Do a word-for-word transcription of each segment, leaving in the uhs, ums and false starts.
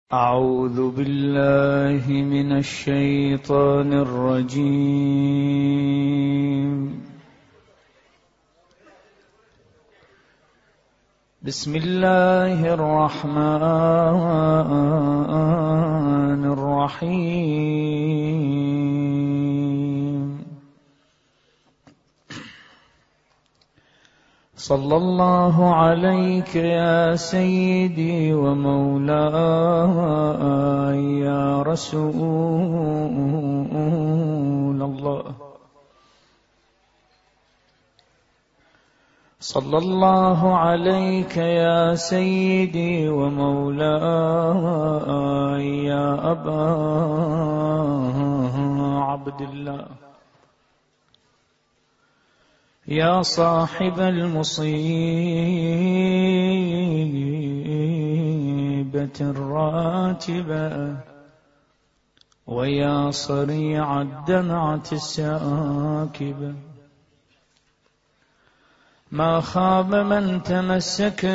أعوذ بالله من الشيطان الرجيم. بسم الله الرحمن الرحيم. صلى الله عليك يا سيدي ومولاي يا رسول الله. صلى الله عليك يا سيدي ومولاي يا أبا عبد الله، يا صاحب المصيبة الراتبة، ويا صريع الدمعة الساكبة. ما خاب من تمسك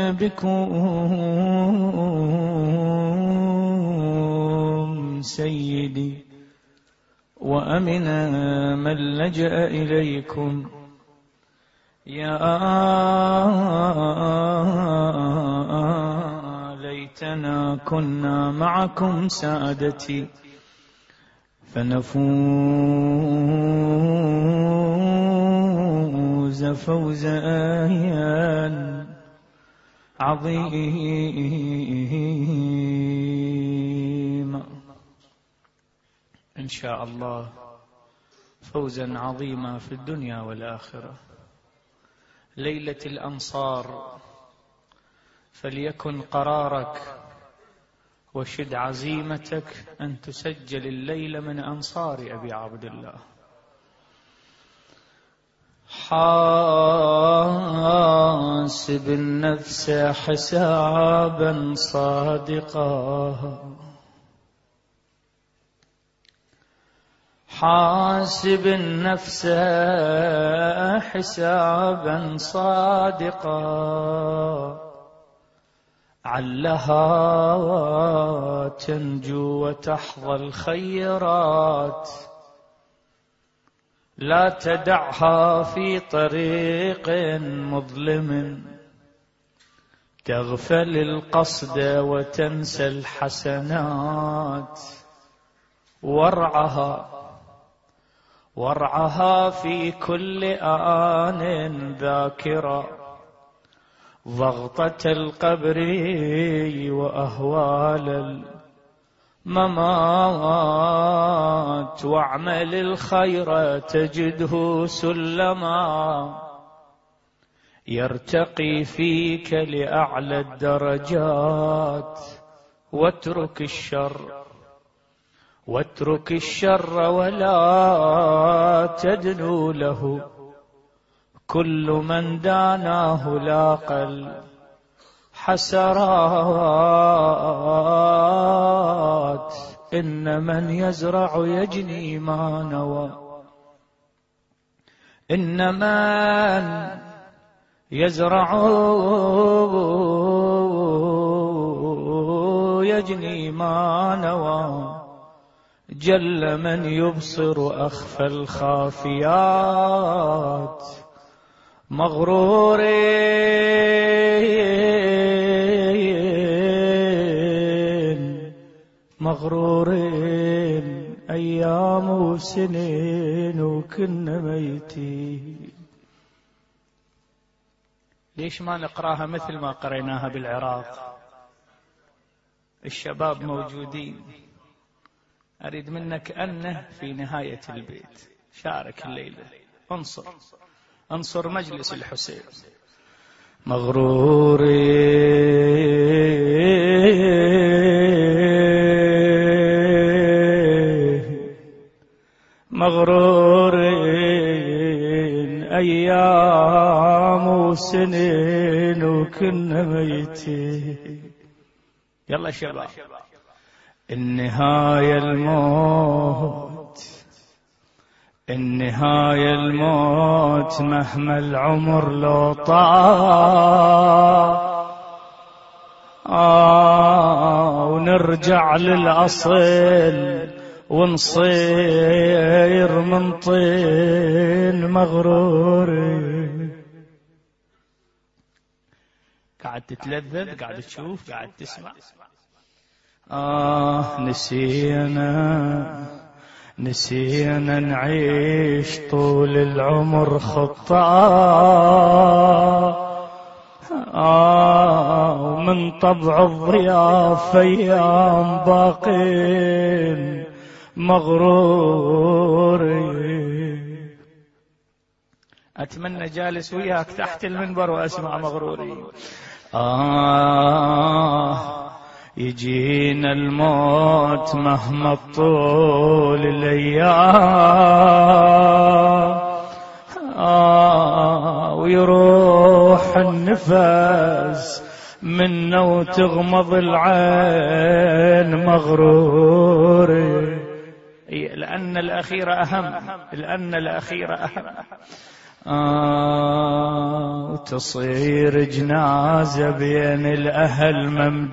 بكم سيدي، وأمن من لجأ إليكم. يا ليتنا كنا معكم سادتي، فنفوز فوزا عظيما إن شاء الله، فوزا عظيما في الدنيا والآخرة. ليلة الأنصار، فليكن قرارك وشد عزيمتك أن تسجل الليلة من أنصار أبي عبد الله. حاسب النفس حسابا صادقا، حاسب النفس حسابا صادقا، علها تنجو وتحظى الخيرات. لا تدعها في طريق مظلم، تغفل القصد وتنسى الحسنات. وارعها وارعها في كل آن ذاكرا، ضغطة القبر وأهوال الممات. واعمل الخير تجده سلما، يرتقي فيك لأعلى الدرجات. واترك الشر واترك الشر ولا تدنو له، كل من داناه لاقى الحسرات. إن من يزرع يجني ما نوى، إن من يزرع يجني ما نوى. جل من يبصر أخفى الخافيات. مغرورين مغرورين أيام وسنين وكنا ميتين. ليش ما نقراها مثل ما قريناها بالعراق؟ الشباب موجودين، أريد منك أنه في نهاية البيت شارك الليلة، انصر انصر مجلس الحسين. مغرورين مغرورين أيام وسنين وكنا ميتين. يلا شباب، النهاية الموت، النهاية الموت. مهما العمر لو طال ونرجع للأصل ونصير من طين مغرور. قاعد تتلذذ، قاعد تشوف، قاعد تسمع. آه نسينا نسينا نعيش طول العمر خطاء. آه ومن طبع الضياف أيام باقين مغرور. أتمنى جالس وياك تحت المنبر وأسمع مغروري. آه يجينا الموت مهما طول الأيام. آه ويروح النفس منا وتغمض العين مغرور. لأن الأخير أهم، لأن الأخير أهم. آه وتصير جنازة بين الأهل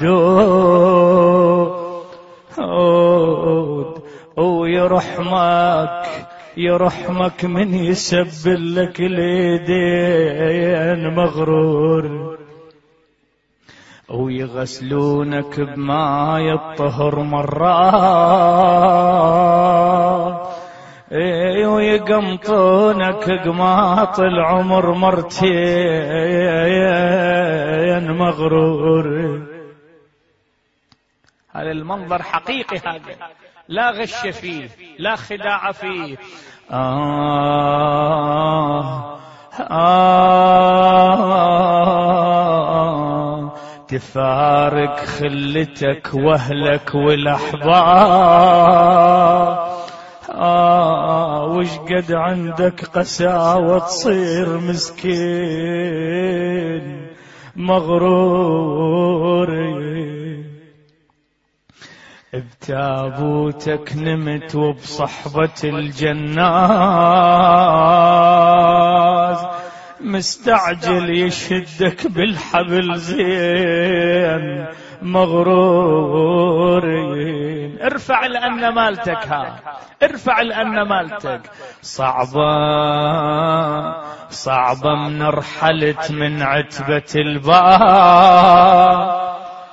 ممدود. ويرحمك يرحمك من يسبل لك اليدين مغرور. ويغسلونك بماء الطهر مرات. ويقمطونك قماط العمر مرتين مغرور. هذا المنظر حقيقي، هذا لا غش فيه، لا خداع فيه. آه آه تفارق خلتك واهلك والاحباب. آه وش قد عندك قساوة تصير مسكين مغرور. بتابوتك نمت وبصحبة الجناز. مستعجل يشدك بالحبل زين مغرورين. ارفع لأن مالتك، ها ارفع لأن مالتك صعبة صعبة. من رحلت من عتبة الباب.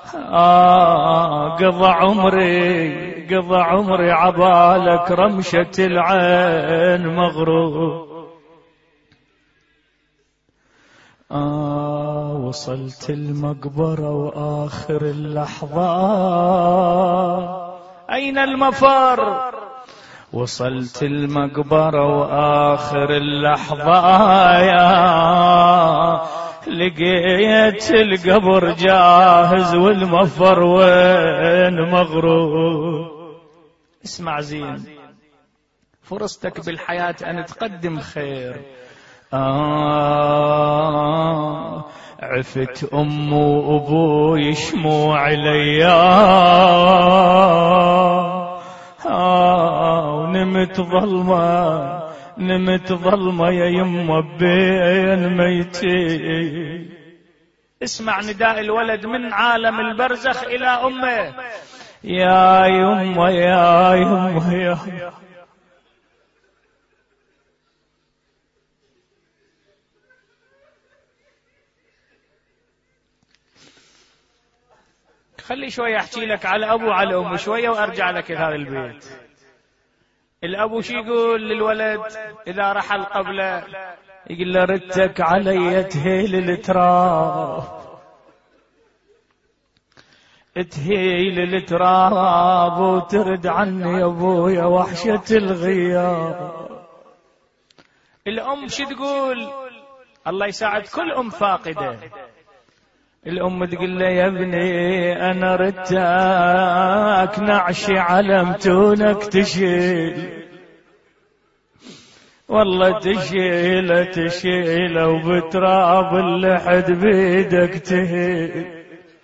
آه قضى عمري قضى عمري عبالك رمشة العين مغرور. آه وصلت المقبرة وآخر اللحظات. أين المفر؟ وصلت المقبرة وآخر اللحظات. لقيت القبر جاهز والمفر وين مغرور. اسمع زين، فرصتك بالحياة أن تقدم خير. آه عفت أم وأبوي شموع الأيام. آه ونمت ظلمة نمت ظلمة يا يمه بين ميتين. اسمع نداء الولد من عالم البرزخ إلى أمه. يا يمه يا يمه يا خلي شوية أحكي لك على أبو على أم شوية وأرجع لك إلى هذا البيت. الأبو شي يقول للولد إذا رحل قبله؟ يقول له ردتك علي تهيل التراب، تهيل التراب وترد عني يا أبويا وحشة الغياب. الأم شي تقول؟ الله يساعد كل أم فاقدة. الأم تقول له يا ابني أنا ردتك نعشي على متونك تشيل، والله تشيل تشيل وبتراب اللحد بيدك تهيل.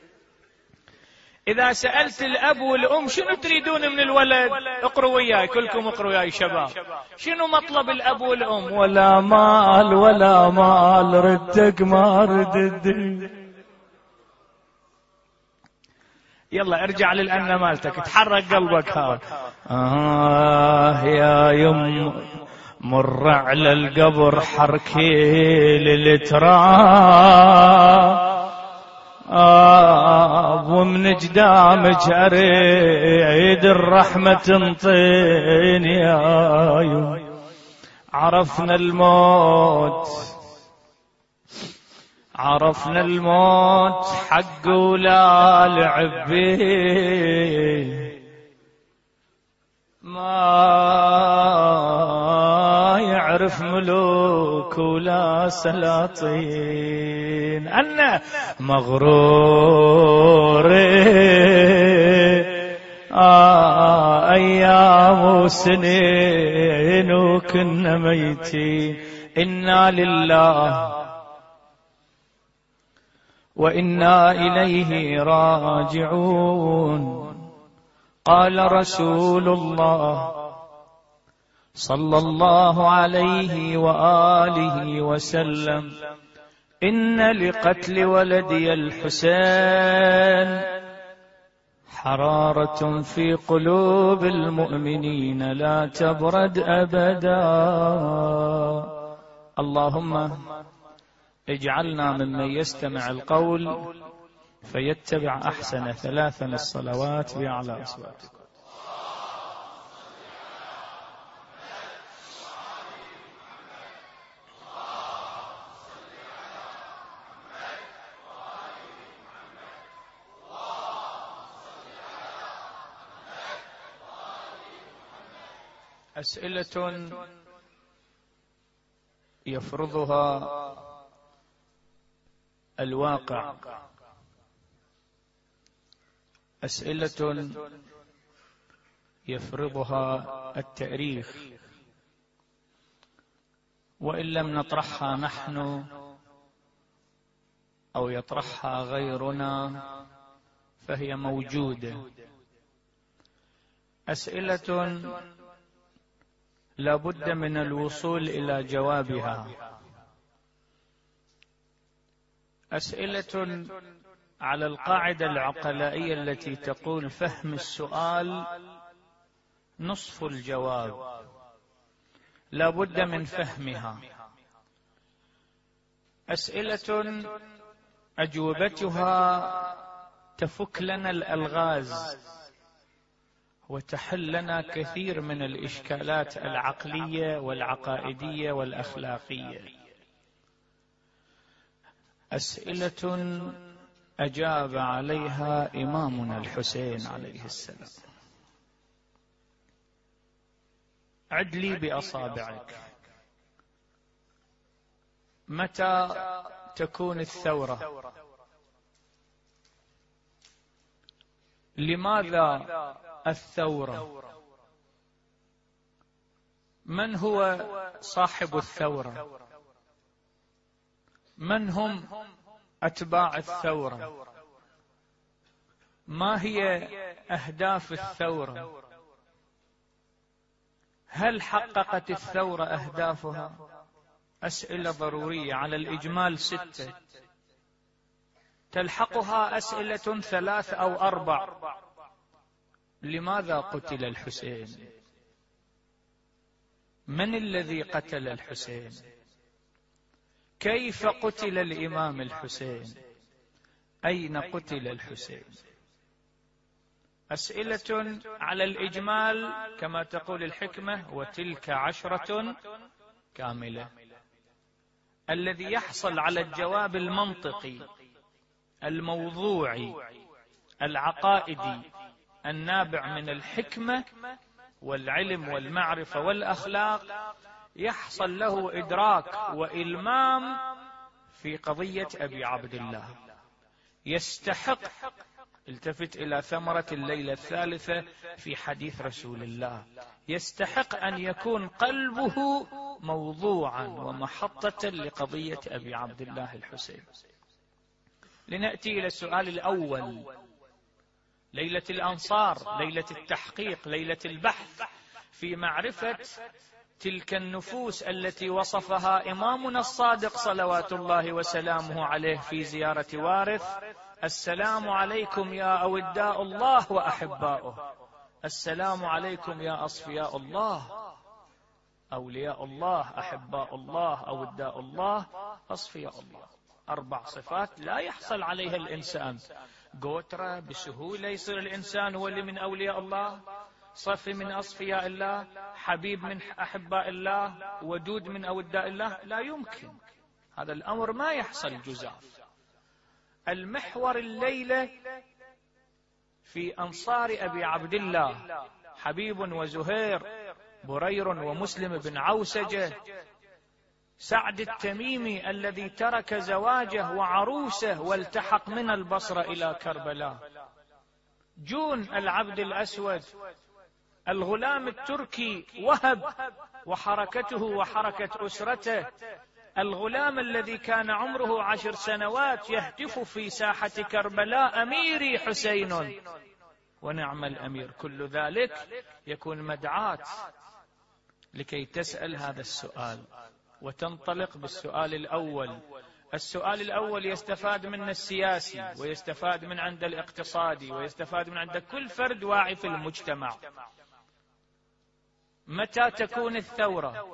إذا سألت الأب والأم شنو تريدون من الولد؟ اقروا وياي كلكم، اقروا وياي شباب. شنو مطلب الأب والأم؟ ولا مال ولا مال، ردتك ما رد الدين. يلا ارجع للأن مالتك، تحرك قلبك هذا. آه يا يم مر على القبر حركي للتراب، آه ومن قدامك أريد الرحمة تنطيني يا يم. عرفنا الموت عرفنا الموت حق ولا لعب به، ما يعرف ملوك ولا سلاطين. أنا مغرور آه أيام وسنين وكنا ميتين. إنا لله وإنا إليه راجعون. قال رسول الله صلى الله عليه وآله وسلم: إن لقتل ولدي الحسين حرارة في قلوب المؤمنين لا تبرد أبدا. اللهم اجعلنا ممن يستمع القول فيتبع أحسن. ثلاثا الصلوات بأعلى أصواتكم. أسئلة يفرضها الواقع، أسئلة يفرضها التاريخ، وإن لم نطرحها نحن أو يطرحها غيرنا فهي موجودة. أسئلة لا بد من الوصول إلى جوابها، أسئلة على القاعدة العقلائية التي تقول فهم السؤال نصف الجواب، لا بد من فهمها. أسئلة أجوبتها تفك لنا الألغاز وتحل لنا كثير من الإشكالات العقلية والعقائدية والأخلاقية. أسئلة أجاب عليها إمامنا الحسين عليه السلام. عد لي بأصابعك، متى تكون الثورة؟ لماذا الثورة؟ من هو صاحب الثورة؟ من هم أتباع الثورة؟ ما هي أهداف الثورة؟ هل حققت الثورة أهدافها؟ أسئلة ضرورية على الإجمال ستة، تلحقها أسئلة ثلاث أو أربع. لماذا قتل الحسين؟ من الذي قتل الحسين؟ كيف قتل الإمام الحسين؟ أين قتل الحسين؟ أسئلة على الإجمال كما تقول الحكمة: وتلك عشرة كاملة. الذي يحصل على الجواب المنطقي الموضوعي العقائدي النابع من الحكمة والعلم والمعرفة والأخلاق يحصل له إدراك وإلمام في قضية أبي عبد الله. يستحق، التفت إلى ثمرة الليلة الثالثة في حديث رسول الله، يستحق أن يكون قلبه موضوعا ومحطة لقضية أبي عبد الله الحسين. لنأتي إلى السؤال الأول: ليلة الأنصار، ليلة التحقيق، ليلة البحث في معرفة تلك النفوس التي وصفها إمامنا الصادق صلوات الله وسلامه عليه في زيارة وارث السلام عليكم يا أوداء الله وأحباؤه، السلام عليكم يا أصفياء الله، أولياء الله، أحباء الله، أوداء الله، أصفياء الله. أربع صفات لا يحصل عليها الإنسان. قوترة بسهولة يصير الإنسان هو اللي من أولياء الله، صفي من أصفياء الله، حبيب من أحباء الله، ودود من أوداء الله، لا يمكن. هذا الأمر ما يحصل جزاف. المحور الليلة في أنصار أبي عبد الله حبيب وزهير، برير ومسلم بن عوسجة، سعد التميمي الذي ترك زواجه وعروسه والتحق من البصرة إلى كربلاء، جون العبد الأسود، الغلام التركي وهب وحركته وحركة أسرته، الغلام الذي كان عمره عشر سنوات يهتف في ساحة كربلاء: أميري حسين. ونعم الأمير. كل ذلك يكون مدعاة لكي تسأل هذا السؤال وتنطلق بالسؤال الأول. السؤال الأول يستفاد منه السياسي، ويستفاد من عند الاقتصادي، ويستفاد من عند كل فرد واعي في المجتمع. متى تكون الثورة؟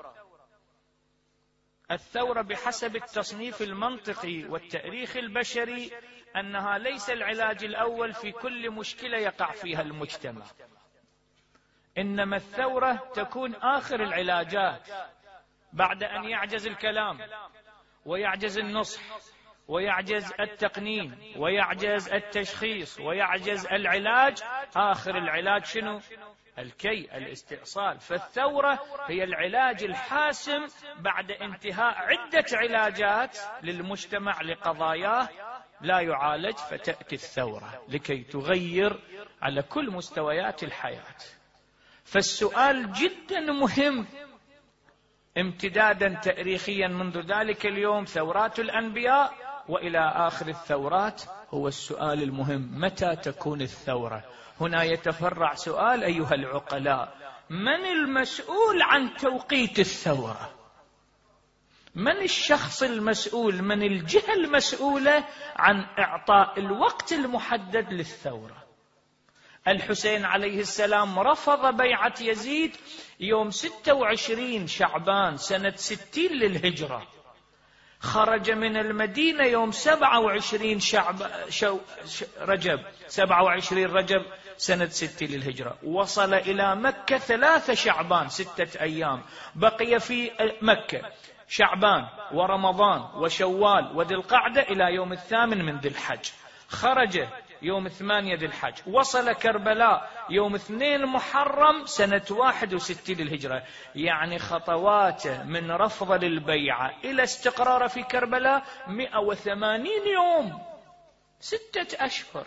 الثورة بحسب التصنيف المنطقي والتاريخ البشري أنها ليس العلاج الأول في كل مشكلة يقع فيها المجتمع، إنما الثورة تكون آخر العلاجات، بعد أن يعجز الكلام ويعجز النصح ويعجز التقنين ويعجز التشخيص ويعجز العلاج. آخر العلاج شنو؟ الكي، الاستئصال. فالثورة هي العلاج الحاسم بعد انتهاء عدة علاجات للمجتمع لقضاياه لا يعالج، فتأتي الثورة لكي تغير على كل مستويات الحياة. فالسؤال جدا مهم امتدادا تاريخيا منذ ذلك اليوم، ثورات الأنبياء وإلى آخر الثورات، هو السؤال المهم: متى تكون الثورة؟ هنا يتفرع سؤال أيها العقلاء: من المسؤول عن توقيت الثورة؟ من الشخص المسؤول، من الجهة المسؤولة عن إعطاء الوقت المحدد للثورة؟ الحسين عليه السلام رفض بيعة يزيد يوم ستة وعشرين شعبان سنة ستين للهجرة، خرج من المدينة يوم سبعة وعشرين شعب شو رجب سبعة وعشرين رجب سنة ستين للهجرة، وصل إلى مكة ثلاثة شعبان، ستة أيام بقي في مكة، شعبان ورمضان وشوال وذي القعدة إلى يوم الثامن من ذي الحج، خرج يوم ثمانية ذي الحج، وصل كربلاء يوم اثنين محرم سنة واحد وستين للهجرة. يعني خطواته من رفض للبيعة إلى استقرار في كربلاء مئة وثمانين يوم، ستة أشهر.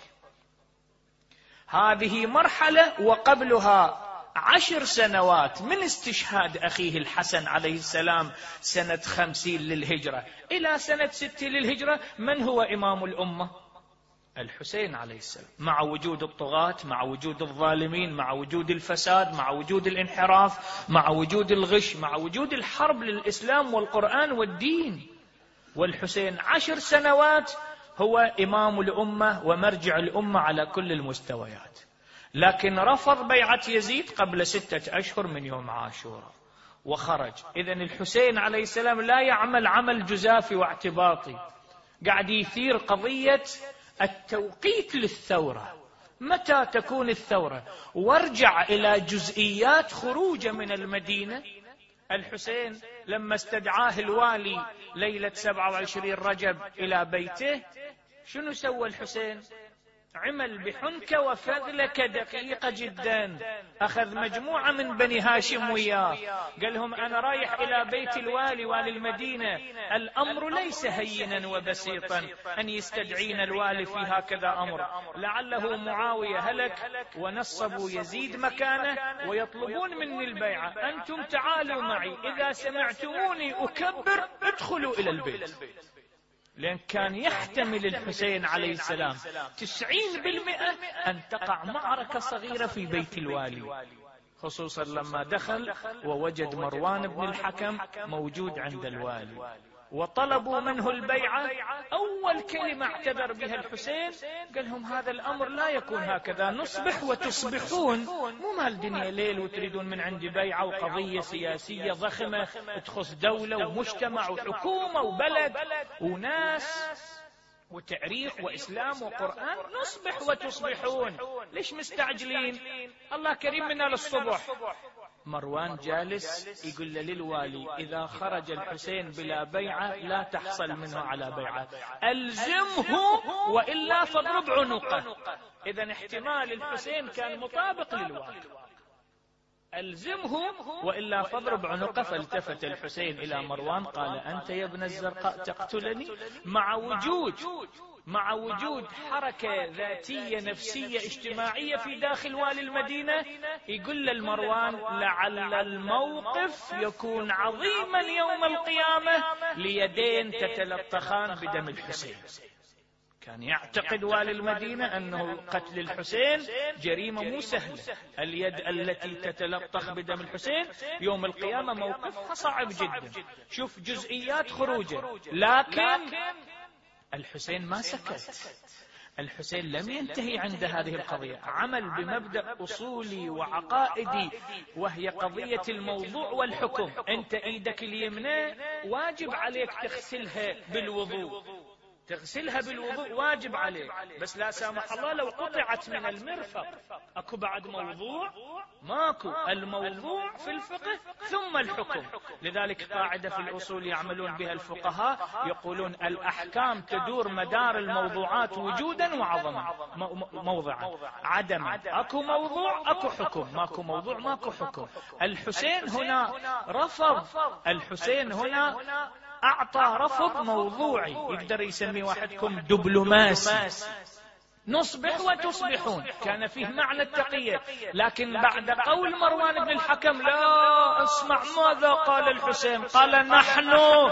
هذه مرحلة، وقبلها عشر سنوات من استشهاد أخيه الحسن عليه السلام سنة خمسين للهجرة إلى سنة ستين للهجرة. من هو إمام الأمة؟ الحسين عليه السلام، مع وجود الطغاة، مع وجود الظالمين، مع وجود الفساد، مع وجود الانحراف، مع وجود الغش، مع وجود الحرب للإسلام والقرآن والدين. والحسين عشر سنوات هو إمام الأمة ومرجع الأمة على كل المستويات، لكن رفض بيعة يزيد قبل ستة أشهر من يوم عاشوراء وخرج. إذن الحسين عليه السلام لا يعمل عمل جزافي واعتباطي، قاعد يثير قضية التوقيت للثورة. متى تكون الثورة؟ وارجع إلى جزئيات خروجه من المدينة. الحسين لما استدعاه الوالي ليلة سبعة وعشرين رجب إلى بيته، شنو سوى الحسين؟ عمل بحنكة وفذلكة دقيقة جدا، أخذ مجموعة من بني هاشم وياه، قال لهم أنا رايح إلى بيت الوالي والي المدينة، الأمر ليس هينا وبسيطا أن يستدعين الوالي في هكذا أمر، لعله معاوية هلك ونصبوا يزيد مكانه ويطلبون مني البيعة، أنتم تعالوا معي، إذا سمعتموني أكبر ادخلوا إلى البيت. لأن كان يحتمل الحسين عليه السلام تسعين بالمئة أن تقع معركة صغيرة في بيت الوالي، خصوصا لما دخل ووجد مروان بن الحكم موجود عند الوالي، وطلبوا منه البيعة، أول كلمة اعتذر بها الحسين قال لهم هذا الأمر لا يكون هكذا، نصبح وتصبحون، مو مال دنيا ليل وتريدون من عندي بيعة وقضية سياسية ضخمة تخص دولة ومجتمع وحكومة وبلد وناس وتعريف وإسلام وقرآن، نصبح وتصبحون، ليش مستعجلين؟ الله كريم منا للصبح. مروان جالس يقول للوالي إذا خرج الحسين بلا بيعة لا تحصل منه على بيعة، ألزمه وإلا فاضرب عنقه. إذن احتمال الحسين كان مطابق للوالي، ألزمه وإلا فاضرب عنقه. فالتفت الحسين إلى مروان قال أنت يا ابن الزرقاء تقتلني؟ مع وجود مع وجود حركة ذاتية نفسية اجتماعية في داخل والي المدينة، يقول للمروان لعل الموقف يكون عظيما يوم القيامة ليدين تتلطخان بدم الحسين. كان يعتقد والي المدينة أنه قتل الحسين جريمة مو سهلة، اليد التي تتلطخ بدم الحسين يوم القيامة موقفها صعب جدا. شوف جزئيات خروجه، لكن الحسين ما سكت. الحسين لم ينتهي عند هذه القضية، عمل بمبدأ أصولي وعقائدي وهي قضية الموضوع والحكم. أنت إيدك اليمنى واجب عليك تغسلها بالوضوء، تغسلها بالوضوء واجب عليك، بس لا سامح الله لو قطعت من المرفق اكو بعد موضوع؟ ماكو، الموضوع في الفقه ثم الحكم. لذلك قاعدة في الأصول يعملون بها الفقهاء، يقولون الأحكام تدور مدار الموضوعات وجودا وعظما، موضعا عدما، اكو موضوع اكو حكم، ماكو موضوع ماكو حكم. الحسين هنا رفض، الحسين هنا أعطى رفض موضوعي، يقدر يسمي واحدكم دبلوماسي، نصبح وتصبحون، كان فيه معنى التقية. لكن بعد قول مروان بن الحكم لا اسمع ماذا قال الحسين، قال نحن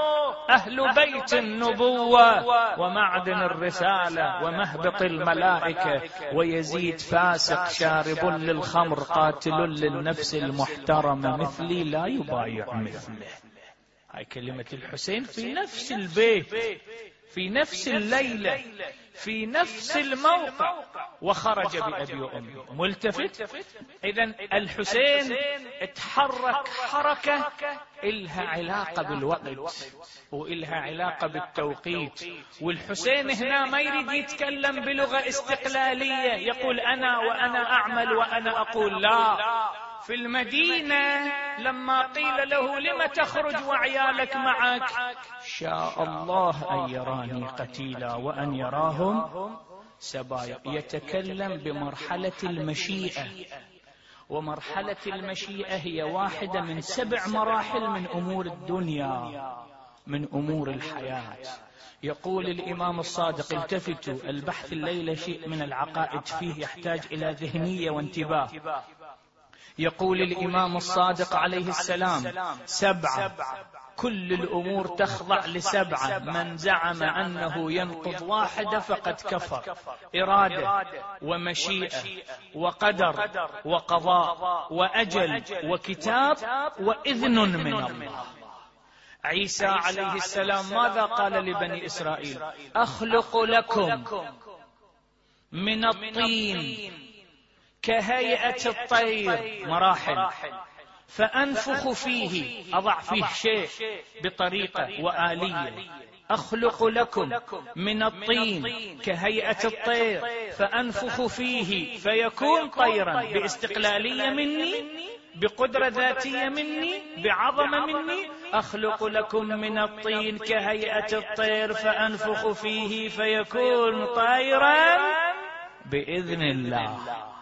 أهل بيت النبوة ومعدن الرسالة ومهبط الملائكة، ويزيد فاسق شارب للخمر قاتل للنفس المحترمة مثلي لا يبايع مثله. هاي كلمة الحسين في نفس البيت، في نفس الليلة، في نفس الموقع، وخرج بأبي وأمي ملتفت. إذن الحسين اتحرك حركة إلها علاقة بالوقت وإلها علاقة بالتوقيت. والحسين هنا ما يريد يتكلم بلغة استقلالية يقول أنا وأنا أعمل وأنا أقول، لا. في المدينة لما قيل له لم تخرج وعيالك معك، شاء الله أن يراني قتيلا وأن يراهم سبايا. يتكلم بمرحلة المشيئة، ومرحلة المشيئة هي واحدة من سبع مراحل من أمور الدنيا، من أمور الحياة. يقول الإمام الصادق، التفتوا، البحث الليلة شيء من العقائد فيه يحتاج إلى ذهنية وانتباه. يقول الإمام الصادق عليه السلام سبعة كل الأمور تخضع لسبعة، من زعم أنه ينقض واحدة فقد كفر. إرادة ومشيئة وقدر وقضاء وأجل وكتاب وإذن من الله. عيسى عليه السلام ماذا قال لبني إسرائيل؟ أخلق لكم من الطين كهيئة الطير، مراحل، فأنفخ فيه، أضع فيه شيء بطريقة وآلية. أخلق لكم من الطين كهيئة الطير فأنفخ فيه فيكون طيرا، باستقلالية مني، بقدرة ذاتية مني، بعظمة مني. أخلق لكم من الطين كهيئة الطير فأنفخ فيه فيكون طيرا بإذن الله.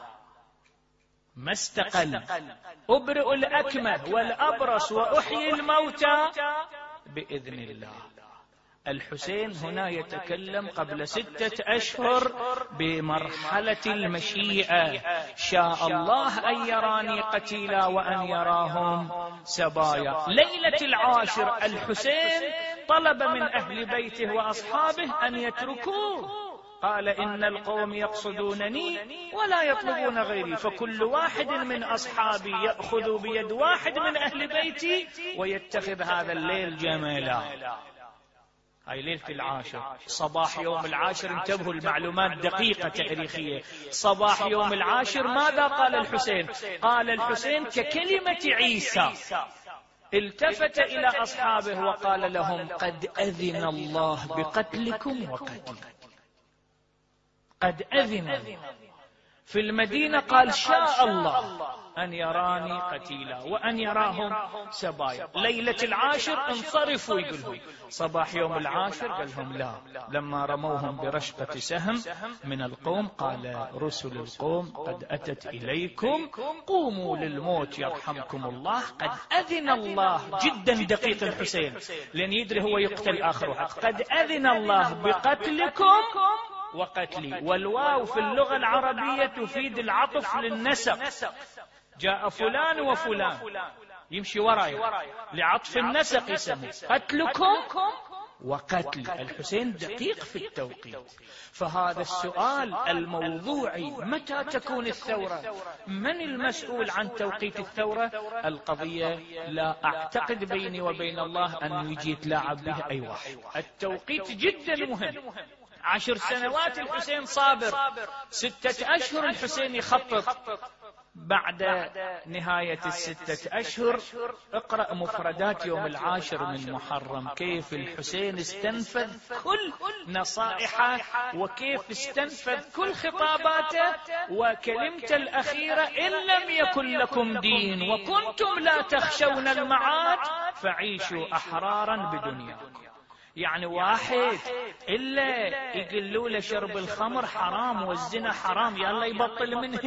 ما استقل. أبرئ الأكمه والأبرص وأحيي الموتى بإذن الله. الحسين هنا يتكلم قبل ستة أشهر بمرحلة المشيئة، شاء الله أن يراني قتيلا وأن يراهم سبايا. ليلة العاشر الحسين طلب من أهل بيته وأصحابه أن يتركوه، قال إن القوم يقصدونني ولا يطلبون غيري، فكل واحد من أصحابي يأخذ بيد واحد من أهل بيتي ويتخذ هذا الليل جميلا. هاي ليلة العاشر، صباح يوم العاشر. انتبهوا، المعلومات دقيقة تاريخية. صباح يوم العاشر ماذا قال الحسين؟ قال الحسين ككلمة عيسى، التفت إلى أصحابه وقال لهم قد أذن الله بقتلكم وقتلي. قد أذن. في المدينة قال شاء الله أن يراني قتيلا وأن يراهم سبايا. ليلة العاشر انصرفوا يقولهم. صباح يوم العاشر قال لهم لا. لما رموهم برشقة سهم من القوم قال رسل القوم قد أتت إليكم، قوموا للموت يرحمكم الله. قد أذن الله. جدا دقيق الحسين لأن يدري هو يقتل آخر واحد. قد أذن الله بقتلكم وقتلي. والواو في اللغة العربية تفيد العطف للنسق. جاء فلان وفلان يمشي وراي لعطف النسق يسمى قتلكم وقتل. الحسين دقيق في التوقيت. فهذا السؤال الموضوعي متى تكون الثورة؟ من المسؤول عن توقيت الثورة؟ القضية لا أعتقد بيني وبين الله أن يجي يتلاعب به أي واحد. التوقيت جدا مهم. عشر سنوات الحسين صابر، ستة أشهر الحسين يخطط. بعد نهاية الستة أشهر اقرأ مفردات يوم العاشر من محرم، كيف الحسين استنفذ كل نصائحه وكيف استنفذ كل خطاباته. وكلمته الأخيرة إن لم يكن لكم دين وكنتم لا تخشون المعاد فعيشوا أحرارا بدنياكم. يعني واحد إلا يقولوا له شرب الخمر حرام والزنا حرام يلا يبطل منه،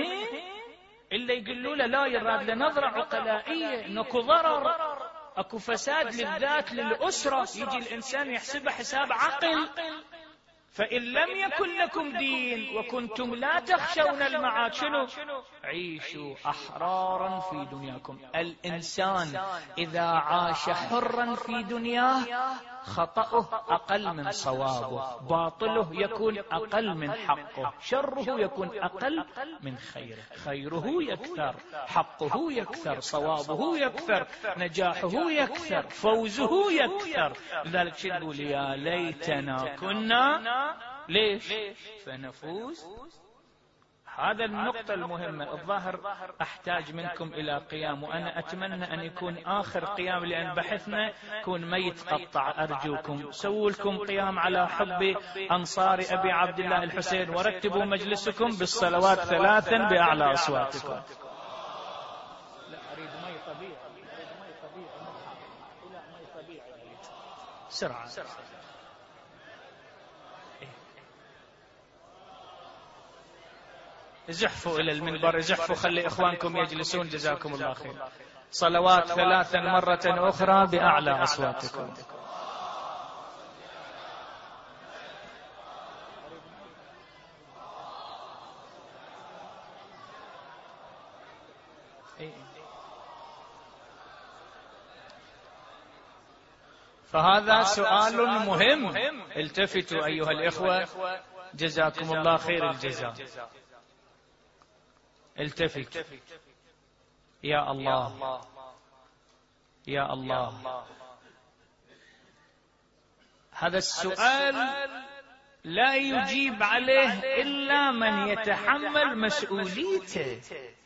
إلا يقولوا له لا يراد لنظرة عقلائية انكو ضرر اكو فساد للذات للأسرة، يجي الإنسان يحسبه حساب عقل. فإن لم يكن لكم دين وكنتم لا تخشون المعاد شنو؟ عيشوا أحرارا في دنياكم. الإنسان إذا عاش حرا في دنياه خطأه أقل من صوابه، باطله يكون أقل من حقه، شره يكون أقل من خيره، خيره يكثر، حقه يكثر، صوابه يكثر، نجاحه يكثر، فوزه يكثر. لذلك شو تقول؟ يا ليتنا كنا ليش فنفوز. هذا النقطة المهمة. الظاهر أحتاج منكم إلى قيام، وأنا أتمنى أن يكون آخر قيام لأن بحثنا يكون ما يتقطع. أرجوكم سووا لكم قيام على حب أنصار أبي عبد الله الحسين، ورتبوا مجلسكم بالصلوات ثلاثا بأعلى أصواتكم. لا أريد مي طبيعي، أريد مي طبيعي، لا مي طبيعي سرعة. زحفوا إلى المنبر، زحفوا، خلي إخوانكم يجلسون جزاكم الله خير. صلوات ثلاثا مرة أخرى بأعلى أصواتكم. فهذا سؤال مهم. التفتوا أيها الإخوة جزاكم الله خير الجزاء. التفت. يا الله يا الله. هذا السؤال لا يجيب عليه إلا من يتحمل مسؤوليته،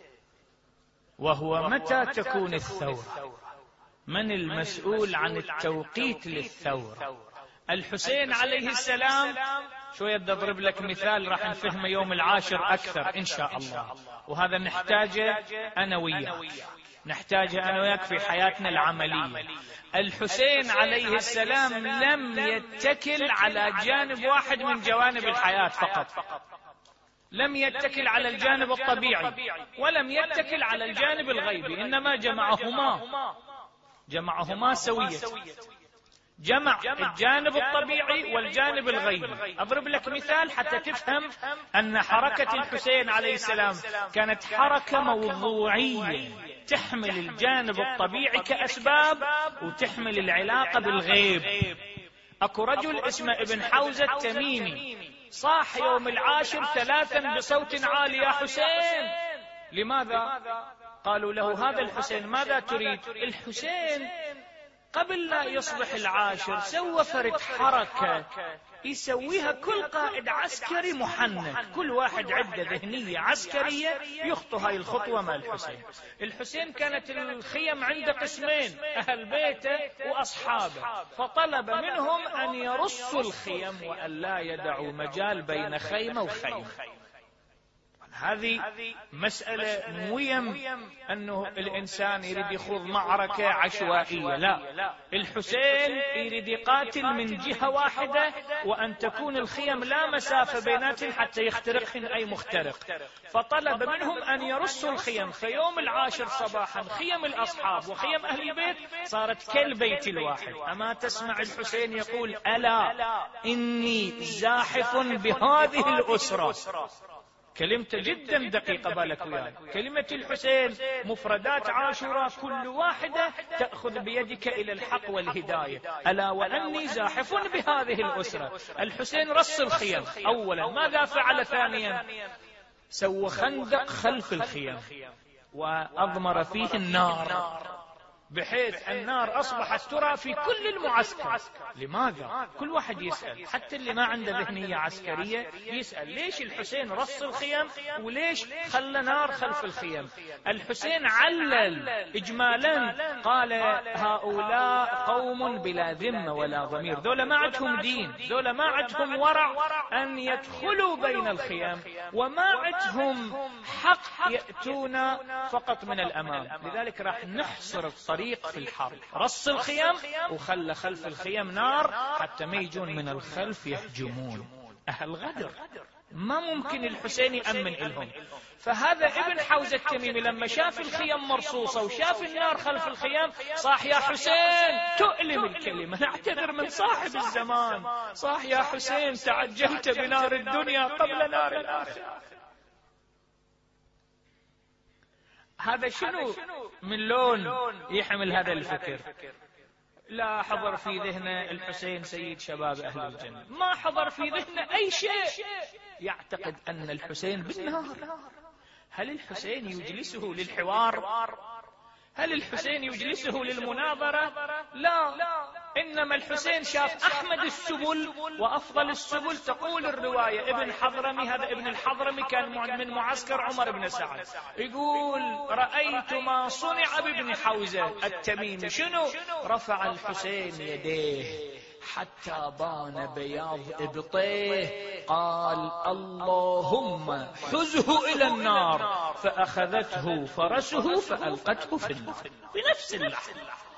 وهو متى تكون الثورة؟ من المسؤول عن التوقيت للثورة؟ الحسين عليه السلام. شوية بدي أضرب لك مثال راح نفهمه يوم العاشر أكثر إن شاء الله، وهذا نحتاجه أنا وياك، نحتاجه أنا وياك في حياتنا العملية. الحسين عليه السلام لم يتكل على جانب واحد من جوانب الحياة فقط، لم يتكل على الجانب الطبيعي ولم يتكل على الجانب الغيبي، إنما جمعهما جمعهما سوية، جمع الجانب الطبيعي والجانب الغيبي. أضرب لك مثال حتى تفهم أن حركة الحسين عليه السلام كانت حركة موضوعية تحمل الجانب الطبيعي كأسباب وتحمل العلاقة بالغيب. أكو رجل اسمه ابن حوزة التميمي صاح يوم العاشر ثلاثا بصوت عالي: يا حسين. لماذا؟ قالوا له: هذا الحسين ماذا تريد؟ الحسين قبل لا يصبح العاشر سوى فرد حركة يسويها كل قائد عسكري محنك، كل واحد عنده ذهنية عسكرية يخطو هاي الخطوة مع الحسين. الحسين كانت الخيم عنده قسمين، أهل بيته وأصحابه، فطلب منهم أن يرصوا الخيم وأن لا يدعوا مجال بين خيمة وخيمة. هذه مسألة مهم أنه الإنسان يريد يخوض معركة عشوائية، لا، الحسين يريد يقاتل من جهة واحدة وأن تكون الخيم لا مسافة بيناتهم حتى يخترقهن أي مخترق. فطلب منهم أن يرصوا الخيم، فيوم العاشر صباحا خيم الأصحاب وخيم أهل البيت صارت كالبيت الواحد. أما تسمع الحسين يقول: ألا إني زاحف بهذه الأسرة. كلمته جدا دقيقة بالك وياي. كلمة الحسين مفردات عاشوراء كل واحدة تأخذ بيدك إلى الحق والهداية. ألا وأني زاحف بهذه الأسرة. الحسين رص الخيم أولا، ماذا فعل ثانيا؟ سوى خندق خلف الخيم وأضمر فيه النار، بحيث النار أصبحت ترى في كل المعسكر. لماذا؟ كل واحد يسأل، حتى اللي ما عنده ذهنية عسكرية يسأل ليش الحسين رص الخيم وليش خلى نار خلف الخيم. الحسين علل إجمالا، قال: هؤلاء قوم بلا ذمة ولا ضمير، ذولا ما عندهم دين، ذولا ما عندهم ورع أن يدخلوا بين الخيام، وما عندهم حق يأتون فقط من الأمام. لذلك راح نحصر الطريق في الحرب. رص الخيام وخلى خلف الخيام نار حتى ما يجون من الخلف يهجمون. أهل غدر ما ممكن الحسين يأمن لهم. فهذا ابن حوزة التميمي لما شاف الخيام مرصوصة وشاف النار خلف الخيام صاح: يا حسين، تؤلم الكلمة، نعتذر من صاحب الزمان، صاح: يا حسين، تعجلت بنار الدنيا قبل نار الآخرة. هذا شنو من لون يحمل هذا الفكر؟ لا حضر في ذهنه الحسين سيد شباب أهل الجنة، ما حضر في ذهنه أي شيء، يعتقد أن الحسين بالنار. هل الحسين يجلسه للحوار؟ هل الحسين يجلسه للمناظرة؟ لا، إنما الحسين شاف أحمد السبل وأفضل السبل. تقول الرواية ابن حضرمي، هذا ابن الحضرمي كان من معسكر عمر بن سعد، يقول: رأيت ما صنع بابن حوزة التميمي. شنو؟ رفع الحسين يديه حتى بان بياض إبطيه، قال: اللهم حزه إلى النار، فأخذته فرسه فألقته في النار بنفس اللحظة.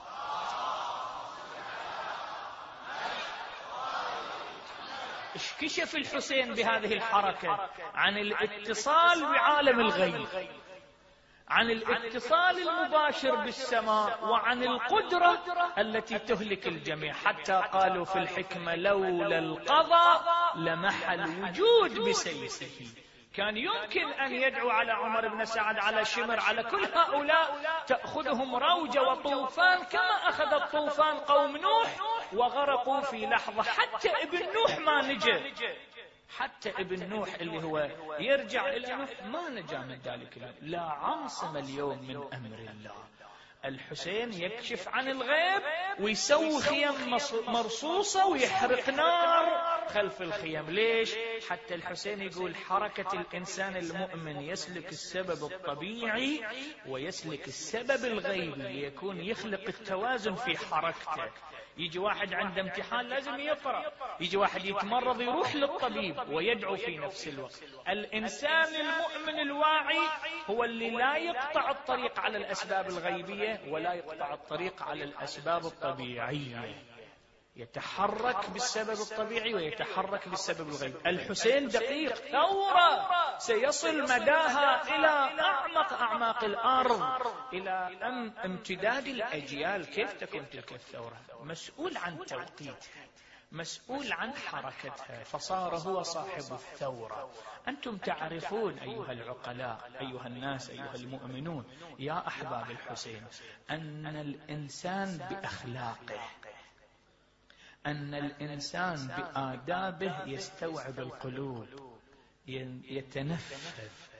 ايش كشف الحسين بهذه الحركة؟ عن الاتصال بعالم الغيب، عن الاتصال المباشر بالسماء، وعن القدرة التي تهلك الجميع. حتى قالوا في الحكمة: لولا القضاء لمح الوجود بسيفه. كان يمكن أن يدعو على عمر بن سعد، على شمر، على كل هؤلاء، تأخذهم روجة وطوفان كما أخذ الطوفان قوم نوح وغرقوا في لحظة. حتى ابن نوح ما نجا، حتى ابن نوح اللي هو يرجع إلى نوح ما نجا من ذلك. لا عاصم اليوم من أمر الله. الحسين يكشف عن الغيب ويسوي خيم مرصوصة ويحرق نار خلف الخيم. ليش؟ حتى الحسين يقول: حركة الإنسان المؤمن يسلك السبب الطبيعي ويسلك السبب الغيبي ليكون يخلق التوازن في حركته. يجي واحد عنده امتحان لازم يقرأ، يجي واحد يتمرض يروح للطبيب ويدعو في نفس الوقت. الإنسان المؤمن الواعي هو اللي لا يقطع الطريق على الأسباب الغيبية ولا يقطع الطريق على الأسباب الطبيعية، يتحرك بالسبب الطبيعي ويتحرك بالسبب الغيبي. الحسين دقيق، ثورة سيصل مداها إلى أعمق أعماق الأرض، إلى امتداد الأجيال. كيف تكون تلك الثورة؟ مسؤول عن توقيتها، مسؤول عن حركتها، فصار هو صاحب الثورة. أنتم تعرفون أيها العقلاء، أيها الناس، أيها المؤمنون، يا أحباب الحسين، أن الإنسان بأخلاقه، أن الإنسان بآدابه يستوعب القلوب، يتنفذ.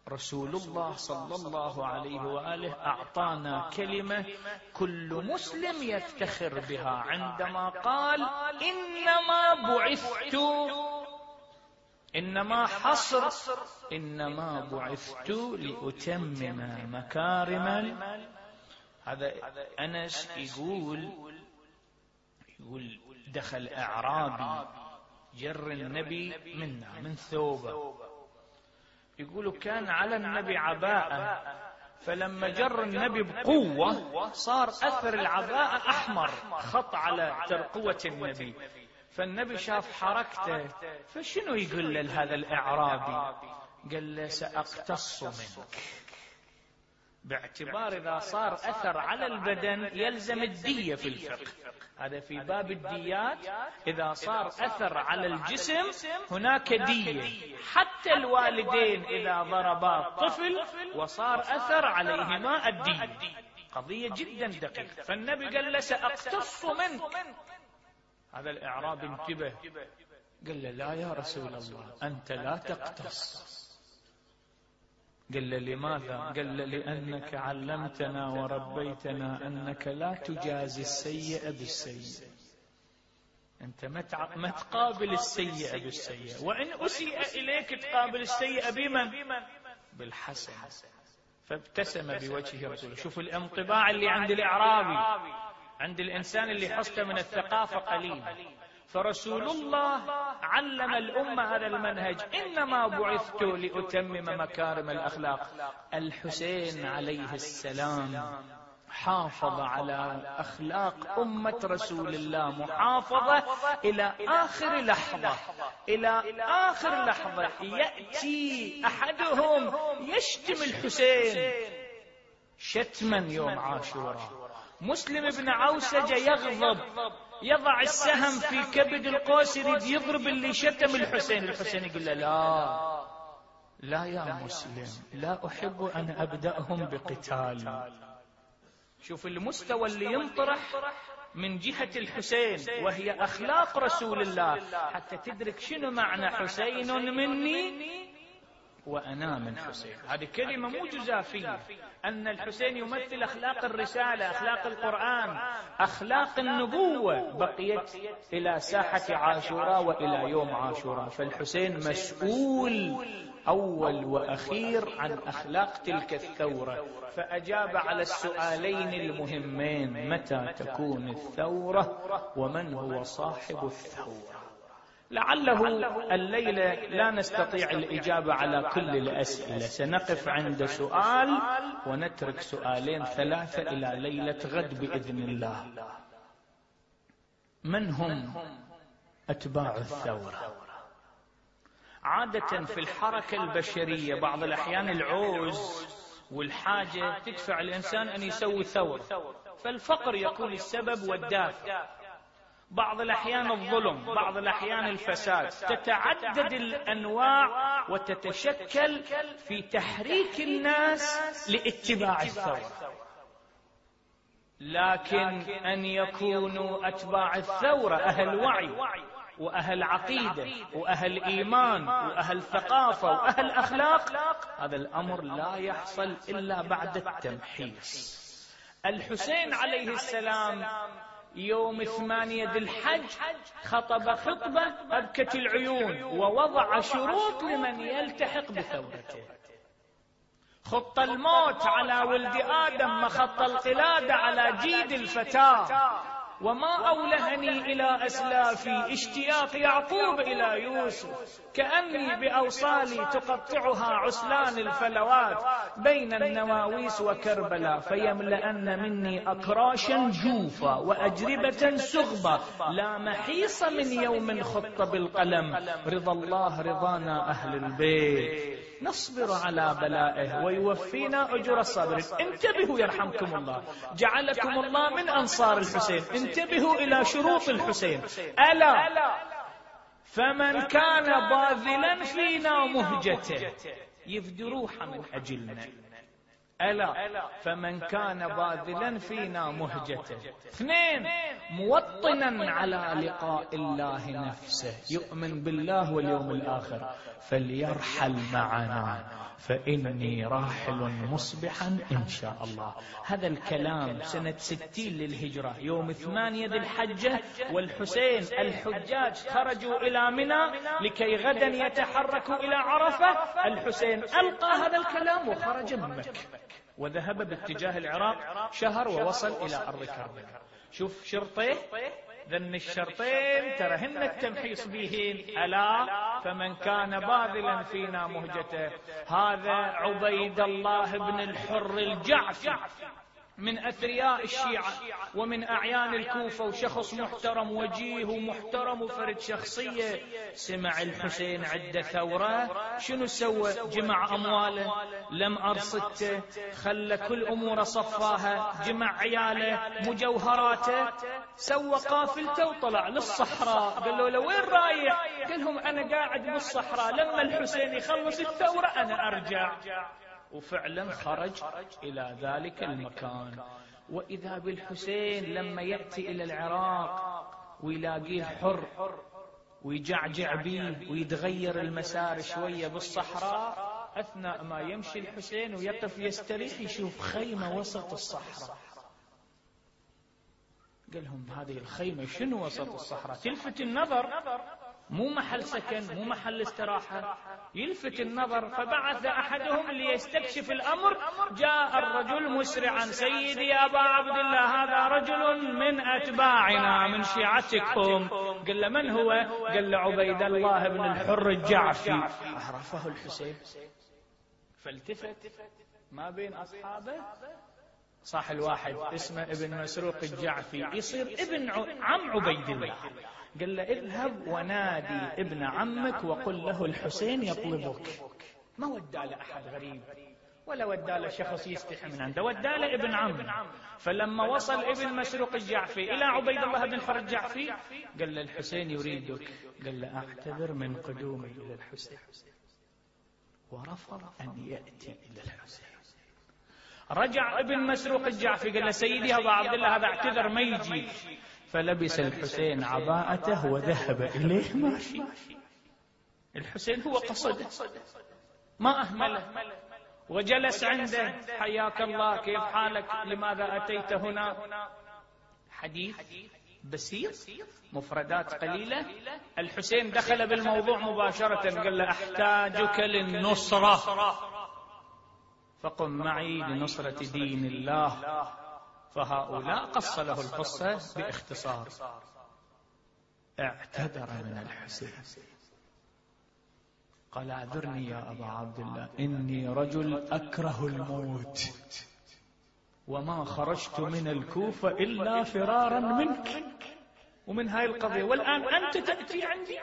رسول الله صلى الله عليه وآله أعطانا كلمة كل مسلم يفتخر بها عندما قال إنما بعثت، إنما حصر، إنما بعثت لأتمم مكارم. هذا أنس يقول يقول دخل أعرابي جر النبي منا من ثوبه، يقولوا كان على النبي عباءة، فلما جر النبي بقوة صار أثر العباءة أحمر، خط على ترقوة النبي، فالنبي شاف حركته، فشنو يقول له هذا الإعرابي؟ قال له سأقتص منك، باعتبار إذا صار أثر على البدن يلزم الدية في الفقه، هذا في باب الديات، إذا صار أثر على الجسم هناك دية، حتى الوالدين إذا ضربا الطفل وصار أثر عليهما الدية، قضية جدا دقيقة. فالنبي قال له سأقتص منك. هذا الإعرابي انتبه، قال له لا يا رسول الله أنت لا تقتص. قال له لماذا؟ قال له لأنك علمتنا وربيتنا أنك لا تجازي السيئة بالسيئة، أنت ما تقابل السيئة بالسيئة، وإن أسيء إليك تقابل السيئة بمن؟ بالحسن. فابتسم بوجهه رسوله. شوف الانطباع اللي عند الإعرابي، عند الإنسان اللي حصته من الثقافة قليل. فرسول الله علم الأمة هذا المنهج، إنما بعثت لأتمم مكارم الأخلاق. الحسين عليه السلام حافظ على أخلاق أمة رسول الله محافظة إلى آخر لحظة، إلى آخر لحظة. يأتي أحدهم يشتم الحسين شتما يوم عاشوراء، مسلم بن عوسجة يغضب، يضع السهم في كبد القوس يريد يضرب اللي شتم الحسين، الحسين يقول له لا لا يا مسلم، لا أحب أن أبدأهم بقتال. شوف المستوى اللي ينطرح من جهة الحسين، وهي أخلاق رسول الله، حتى تدرك شنو معنى حسين مني وأنا من حسين. هذه كلمة مو جزافية، أن الحسين يمثل أخلاق الرسالة، أخلاق القرآن، أخلاق النبوة، بقيت إلى ساحة عاشوراء وإلى يوم عاشوراء. فالحسين مسؤول أول وأخير عن أخلاق تلك الثورة، فأجاب على السؤالين المهمين: متى تكون الثورة؟ ومن هو صاحب الثورة؟ لعله الليلة لا نستطيع الإجابة على كل الأسئلة، سنقف عند سؤال ونترك سؤالين ثلاثة إلى ليلة غد بإذن الله. من هم أتباع الثورة؟ عادة في الحركة البشرية بعض الأحيان العوز والحاجة تدفع الإنسان أن يسوي ثورة، فالفقر يكون السبب والدافع، بعض الأحيان الظلم، بعض الأحيان الفساد، تتعدد الأنواع وتتشكل في تحريك الناس لاتباع الثورة. لكن أن يكونوا أتباع الثورة أهل وعي وأهل عقيدة وأهل إيمان وأهل ثقافة وأهل أخلاق، هذا الأمر لا يحصل إلا بعد التمحيص. الحسين عليه السلام يوم ثمانية ذي الحج خطب خطبة أبكت العيون، ووضع شروط لمن يلتحق بثورته. خط الموت على ولد آدم مخط القلادة على جيد الفتاة، وما أولهني إلى أسلافي اشتياق يعقوب إلى يوسف، كأني بأوصالي تقطعها عسلان الفلوات بين النواويس وكربلاء، فيملأن مني أكراشا جوفا وأجربة سغبة، لا محيص من يوم خط بالقلم، رضا الله رضانا أهل البيت، نصبر على بلائه ويوفينا أجر الصابرين. انتبهوا يرحمكم الله، جعلكم الله من أنصار الحسين، انتبهوا إلى شروط الحسين. ألا فمن كان باذلا فينا مهجته يفدي روحه من أجلنا، ألا فمن كان باذلا فينا مهجته. اثنين، موطنا على لقاء الله نفسه، يؤمن بالله واليوم الآخر، فليرحل معنا فإني راحل مصبحا إن شاء الله. هذا الكلام سنة ستين للهجرة، يوم ثمانية ذي الحجة، والحسين الحجاج خرجوا إلى منى لكي غدا يتحركوا إلى عرفة. الحسين ألقى هذا الكلام وخرج من مكة وذهب باتجاه العراق، شهر ووصل إلى أرض كربلاء. شوف شرطيه، ذن الشرطين ترى هن التمحيص بهن. ألا فمن كان باذلا فينا مهجته. هذا عبيد الله بن الحر الجعفي من أثرياء الشيعة ومن أعيان الكوفة، وشخص محترم وجيه ومحترم وفرد شخصية. سمع الحسين عدة ثورة، شنو سوى؟ جمع أمواله، لم أرصدته، خلى كل أموره صفاها، جمع عياله، مجوهراته، سوى قافلته وطلع للصحراء. قال له لوين رايح؟ قال لهم أنا قاعد بالصحراء، لما الحسين يخلص الثورة أنا أرجع. وفعلا خرج إلى ذلك المكان. وإذا بالحسين لما يأتي إلى العراق ويلاقيه حر ويجعجع به ويتغير المسار شوية بالصحراء، أثناء ما يمشي الحسين ويقف يستريح يشوف خيمة وسط الصحراء. قال لهم هذه الخيمة شنو وسط الصحراء؟ تلفت النظر، مو محل سكن، مو محل استراحة، يلفت النظر. فبعث أحدهم ليستكشف الأمر، جاء الرجل مسرعا: سيدي يا أبا عبد الله، هذا رجل من أتباعنا من شيعتكم. قال له من هو؟ قال له عبيد الله بن الحر الجعفي. عرفه الحسين، فالتفت ما بين أصحابه، صاح الواحد اسمه ابن مسروق الجعفي، يصير ابن عم عبيد الله. قال له اذهب ونادي ابن عمك وقل له الحسين يطلبك. ما وداله أحد غريب ولا وداله شخص يستحي من عنده، وداله ابن عم. فلما وصل ابن مسروق الجعفي إلى عبيد الله بن الحر الجعفي، قال له الحسين يريدك. قال له أعتذر من قدومي إلى الحسين، ورفض أن يأتي إلى الحسين. رجع ابن مسروق الجعفي قال له سيدي أبا عبد الله هذا اعتذر ما يجي. فلبس الحسين عباءته وذهب إليه ماشي. الحسين هو قصده، ما أهمله، وجلس عنده: حياك الله، كيف حالك، لماذا أتيت هنا؟ حديث بسيط، مفردات قليلة. الحسين دخل بالموضوع مباشرة، قال له أحتاجك للنصرة، فقم معي لنصرة دين الله. فهؤلاء قص له القصة باختصار. اعتذر من الحسين، قال اعذرني يا أبا عبد الله، إني رجل أكره الموت، وما خرجت من الكوفة إلا فرارا منك ومن هاي القضية، والآن أنت تأتي عندي.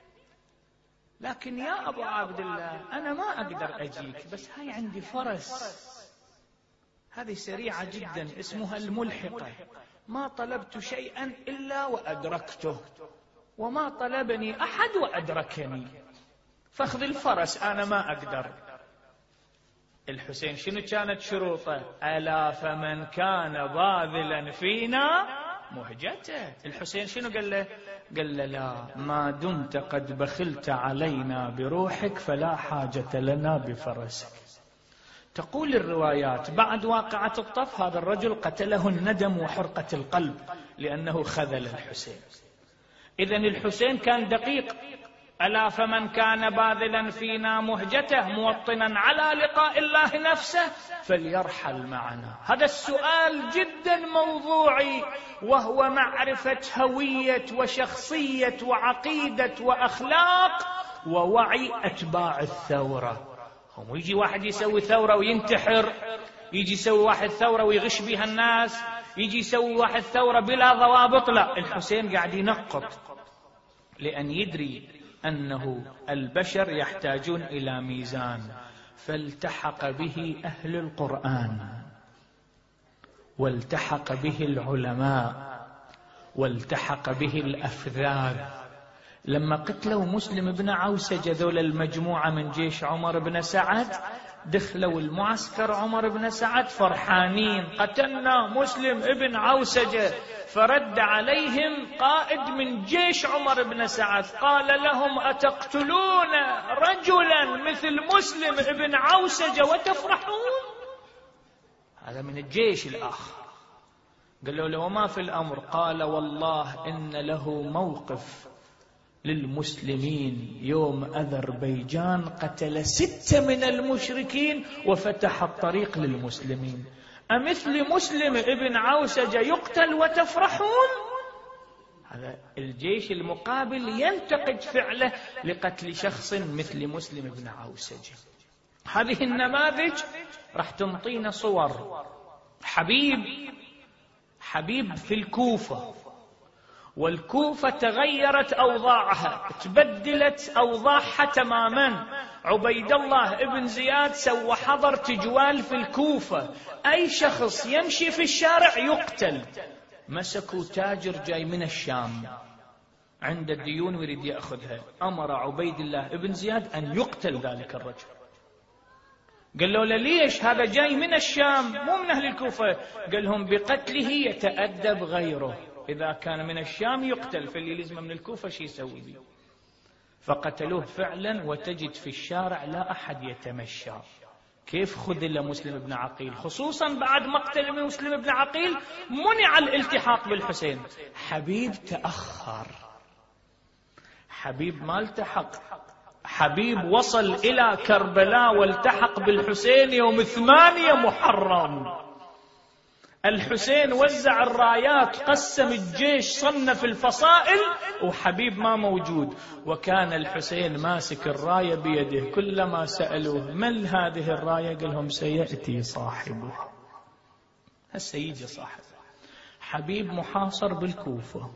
لكن يا أبا عبد الله أنا ما أقدر أجيك، بس هاي عندي فرس، هذه سريعة جدا اسمها الملحقة، ما طلبت شيئا إلا وأدركته، وما طلبني أحد وأدركني، فاخذ الفرس أنا ما أقدر. الحسين شنو كانت شروطه؟ ألا فمن كان باذلا فينا مهجته. الحسين شنو قال له؟ قال له لا، ما دمت قد بخلت علينا بروحك فلا حاجة لنا بفرسك. تقول الروايات بعد واقعة الطف هذا الرجل قتله الندم وحرقة القلب لأنه خذل الحسين. إذن الحسين كان دقيق. ألا فمن كان باذلا فينا مهجته موطنا على لقاء الله نفسه فليرحل معنا. هذا السؤال جدا موضوعي، وهو معرفة هوية وشخصية وعقيدة وأخلاق ووعي أتباع الثورة. هم يجي واحد يسوي ثورة وينتحر، يجي يسوي واحد ثورة ويغش بها الناس، يجي يسوي واحد ثورة بلا ضوابط. لا، الحسين قاعد ينقط لأن يدري أنه البشر يحتاجون إلى ميزان. فالتحق به أهل القرآن، والتحق به العلماء، والتحق به الأفذاذ. لما قتلوا مسلم بن عوسجة ذول المجموعة من جيش عمر بن سعد، دخلوا المعسكر عمر بن سعد فرحانين، قتلنا مسلم ابن عوسجة. فرد عليهم قائد من جيش عمر بن سعد قال لهم: أتقتلون رجلا مثل مسلم ابن عوسجة وتفرحون؟ هذا من الجيش الآخر. قالوا له: وما في الأمر؟ قال: والله إن له موقف للمسلمين يوم أذربيجان قتل ستة من المشركين وفتح الطريق للمسلمين، أمثل مسلم ابن عوسجة يقتل وتفرحون؟ هذا الجيش المقابل ينتقد فعله لقتل شخص مثل مسلم ابن عوسجة. هذه النماذج راح تنطينا صور. حبيب حبيب في الكوفة، والكوفة تغيرت أوضاعها، تبدلت أوضاعها تماما. عبيد الله ابن زياد سوى حظر تجوال في الكوفة، أي شخص يمشي في الشارع يقتل. مسكوا تاجر جاي من الشام عند الديون ويريد يأخذها، أمر عبيد الله ابن زياد أن يقتل ذلك الرجل. قال له: ليش؟ هذا جاي من الشام مو من أهل الكوفة. قال لهم: بقتله يتأدب غيره، إذا كان من الشام يقتل، فاللي لزمه من الكوفة شي يسوي به. فقتلوه فعلا، وتجد في الشارع لا أحد يتمشى. كيف خذل مسلم بن عقيل، خصوصا بعد مقتل مسلم بن عقيل منع الالتحاق بالحسين. حبيب تأخر، حبيب ما التحق. حبيب وصل إلى كربلاء والتحق بالحسين يوم ثمانية محرم. الحسين وزع الرايات، قسم الجيش، صنف الفصائل، وحبيب ما موجود. وكان الحسين ماسك الراية بيده، كلما سألوه: من هذه الراية؟ قال لهم: سيأتي صاحبه، هسه يجي صاحبه. حبيب محاصر بالكوفة،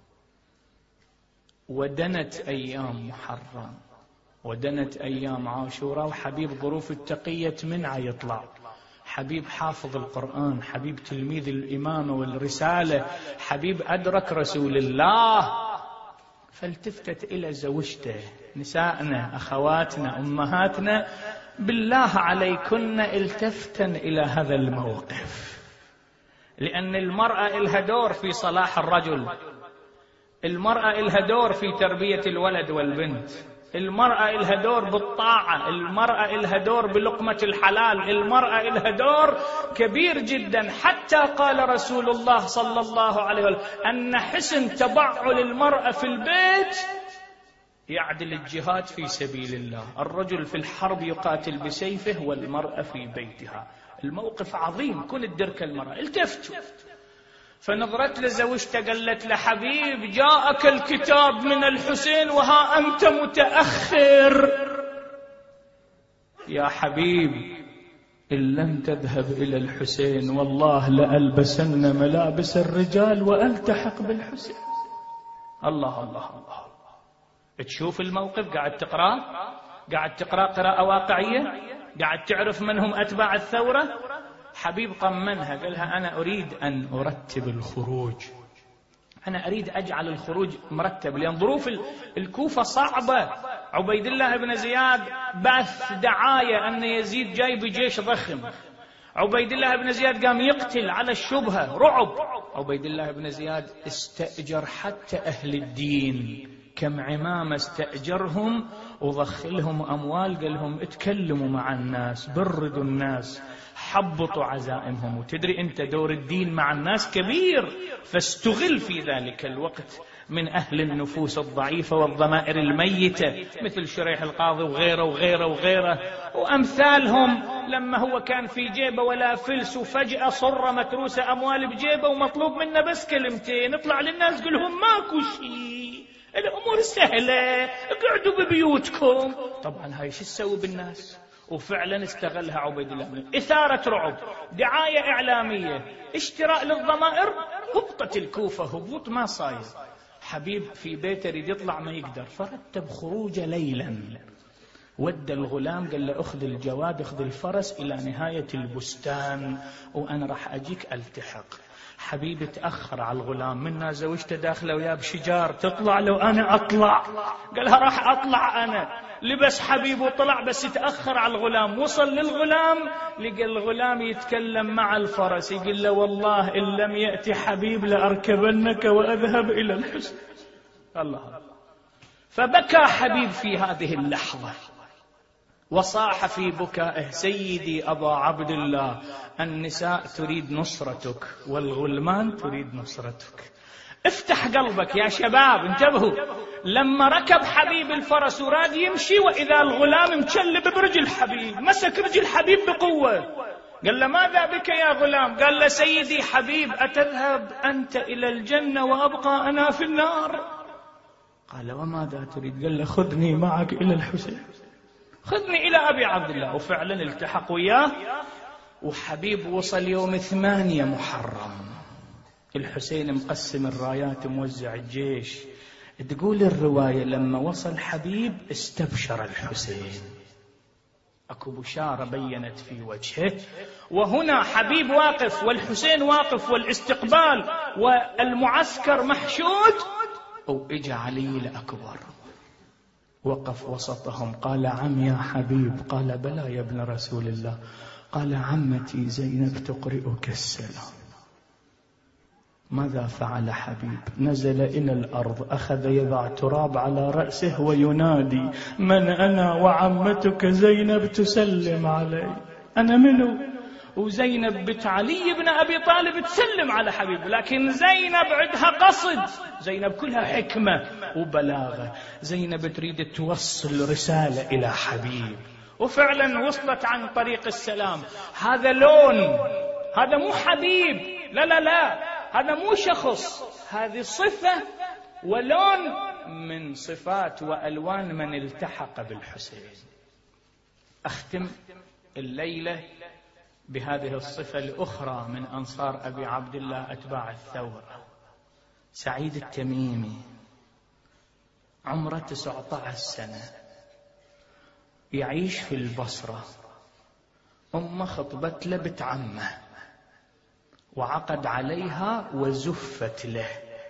ودنت أيام محرم، ودنت أيام عاشوراء، وحبيب ظروف التقية منع يطلع. حبيب حافظ القرآن، حبيب تلميذ الإمامة والرسالة، حبيب أدرك رسول الله. فالتفتت إلى زوجته: نسائنا، أخواتنا، أمهاتنا، بالله عليكن التفتن إلى هذا الموقف، لأن المرأة إلها دور في صلاح الرجل، المرأة إلها دور في تربية الولد والبنت، المرأة إلها دور بالطاعة، المرأة إلها دور بلقمة الحلال، المرأة إلها دور كبير جدا. حتى قال رسول الله صلى الله عليه وسلم أن حسن تبعل المرأة في البيت يعدل الجهاد في سبيل الله. الرجل في الحرب يقاتل بسيفه، والمرأة في بيتها. الموقف عظيم، كن الدرك المرأة. التفتوا، فنظرت لزوجته قالت له: حبيب، جاءك الكتاب من الحسين وها أنت متأخر. يا حبيب، إن لم تذهب إلى الحسين والله لألبسن ملابس الرجال وألتحق بالحسين. الله الله الله. تشوف الموقف، قاعد تقرأ قاعد تقرأ قراءة واقعية، قاعد تعرف من هم أتباع الثورة. حبيب طمنها، قالها: أنا أريد أن أرتب الخروج، أنا أريد أجعل الخروج مرتب، لأن ظروف الكوفة صعبة. عبيد الله بن زياد بث دعاية أن يزيد جاي بجيش ضخم. عبيد الله بن زياد قام يقتل على الشبهة، رعب. عبيد الله بن زياد استأجر حتى أهل الدين، كم عمامة استأجرهم وضخلهم أموال، قال لهم: اتكلموا مع الناس، بردوا الناس، حبطوا عزائمهم. وتدري أنت دور الدين مع الناس كبير، فاستغل في ذلك الوقت من أهل النفوس الضعيفة والضمائر الميتة، مثل شريح القاضي وغيره وغيره وغيره وأمثالهم. لما هو كان في جيبه ولا فلس، وفجأة صر متروس أموال بجيبه ومطلوب منه بس كلمتين، اطلع للناس قل لهم: ماكو شيء، الأمور سهلة، اقعدوا ببيوتكم. طبعا هاي شو تسوي بالناس؟ وفعلا استغلها عبيد الله. إثارة رعب، دعاية إعلامية، اشتراء للضمائر، هبطت الكوفة هبوط ما صاير. حبيب في بيته يريد يطلع ما يقدر، فرتب خروجه ليلا، ودى الغلام قال له: أخذ الجواد، أخذ الفرس إلى نهاية البستان وأنا راح أجيك ألتحق. حبيب تأخر على الغلام، منا زوجته داخله وياه بشجار، تطلع لو أنا أطلع، قالها راح أطلع أنا. لبس حبيب وطلع، بس تأخر على الغلام. وصل للغلام، لقى الغلام يتكلم مع الفرس، يقول له والله إن لم يأتي حبيب لأركبنك وأذهب إلى الحسن. الله. فبكى حبيب في هذه اللحظة وصاح في بكائه: سيدي أبا عبد الله، النساء تريد نصرتك والغلمان تريد نصرتك. افتح قلبك يا شباب، انتبهوا. لما ركب حبيب الفرس وراد يمشي، وإذا الغلام مشلب برجل حبيب، مسك رجل حبيب بقوة، قال له: ماذا بك يا غلام؟ قال له: سيدي حبيب، أتذهب أنت إلى الجنة وأبقى أنا في النار؟ قال: وماذا تريد؟ قال له: خذني معك إلى الحسين، خذني إلى أبي عبد الله. وفعلا التحق وياه، وحبيب وصل يوم ثمانية محرم. الحسين مقسم الرايات، موزع الجيش. تقول الرواية لما وصل حبيب استبشر الحسين، أكو بشارة بينت في وجهه. وهنا حبيب واقف والحسين واقف والاستقبال والمعسكر محشود، وإجا علي الأكبر وقف وسطهم. قال: عم يا حبيب؟ قال: بلى يا ابن رسول الله. قال: عمتي زينب تقرئك السلام. ماذا فعل حبيب؟ نزل إلى الأرض، أخذ يضع تراب على رأسه وينادي: من أنا وعمتك زينب تسلم علي؟ أنا منو؟ وزينب بنت علي بن أبي طالب تسلم على حبيب. لكن زينب عندها قصد، زينب كلها حكمة وبلاغة، زينب تريد توصل رسالة إلى حبيب، وفعلا وصلت عن طريق السلام. هذا لون، هذا مو حبيب، لا لا لا، هذا مو شخص، هذه صفة ولون من صفات وألوان من التحق بالحسين. أختم الليلة بهذه الصفة الأخرى من أنصار أبي عبد الله أتباع الثورة. سعيد التميمي عمره تسعة عشر سنة، يعيش في البصرة. أمه خطبت له بنت عمه وعقد عليها وزفت له،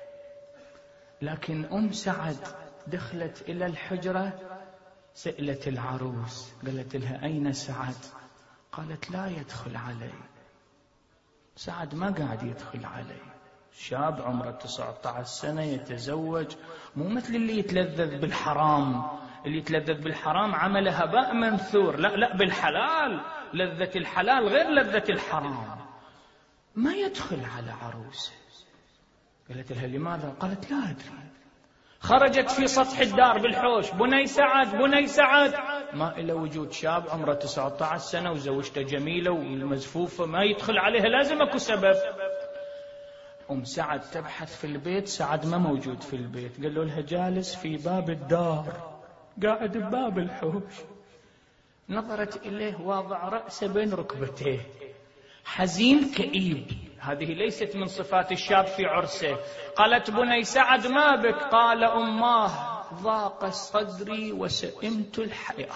لكن أم سعد دخلت إلى الحجرة، سألت العروس، قالت لها: أين سعد؟ قالت: لا يدخل علي. سعد ما قاعد يدخل علي، شاب عمره تسعة عشر سنة يتزوج، مو مثل اللي يتلذذ بالحرام. اللي يتلذذ بالحرام عمل هباء منثور، لا لا، بالحلال، لذة الحلال غير لذة الحرام. ما يدخل على عروسه. قالت لها: لماذا؟ قالت: لا أدري. خرجت في سطح الدار بالحوش: بني سعد، بني سعد. ما إلى وجود، شاب عمره تسعة عشر سنة وزوجته جميلة ومزفوفة، ما يدخل عليها، لازم أكو سبب. أم سعد تبحث في البيت، سعد ما موجود في البيت. قالوا لها: جالس في باب الدار، قاعد بباب الحوش. نظرت إليه واضع رأسه بين ركبتيه، حزين كئيب. هذه ليست من صفات الشاب في عرسه. قالت: بني سعد ما بك؟ قال: أماه ضاق صدري وسئمت الحياة.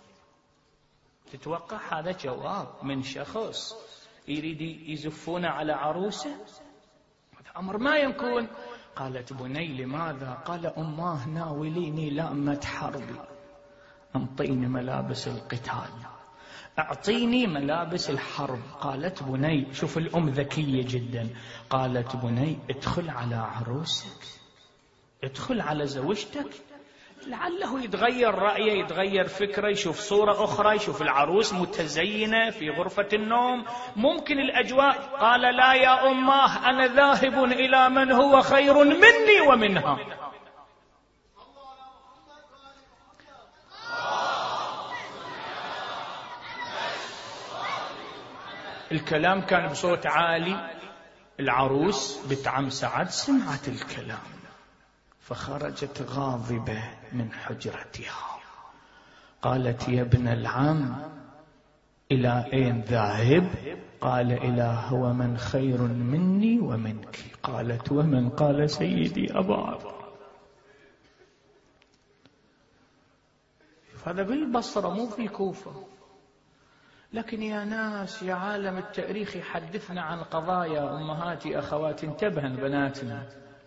تتوقع هذا جواب من شخص يريد يزفون على عروسه؟ هذا أمر ما يكون. قالت: بني لماذا؟ قال: أماه ناوليني لأمة حربي، أنطيني ملابس القتال، أعطيني ملابس الحرب. قالت: بني، شوف الأم ذكية جدا، قالت: بني ادخل على عروسك، ادخل على زوجتك، لعله يتغير رأيه، يتغير فكره، يشوف صورة أخرى، يشوف العروس متزينة في غرفة النوم، ممكن الأجواء. قال: لا يا أماه، أنا ذاهب إلى من هو خير مني ومنها. الكلام كان بصوت عالي. العروس بنت عم سعد سمعت الكلام، فخرجت غاضبة من حجرتها. قالت: يا ابن العم، إلى أين ذاهب؟ قال: إلى هو من خير مني ومنك. قالت: ومن؟ قال: سيدي أبا عبد. هذا بالبصرة مو في كوفة. لكن يا ناس، يا عالم التاريخ يحدثنا عن قضايا. أمهاتي أخواتي انتبهن بناتنا،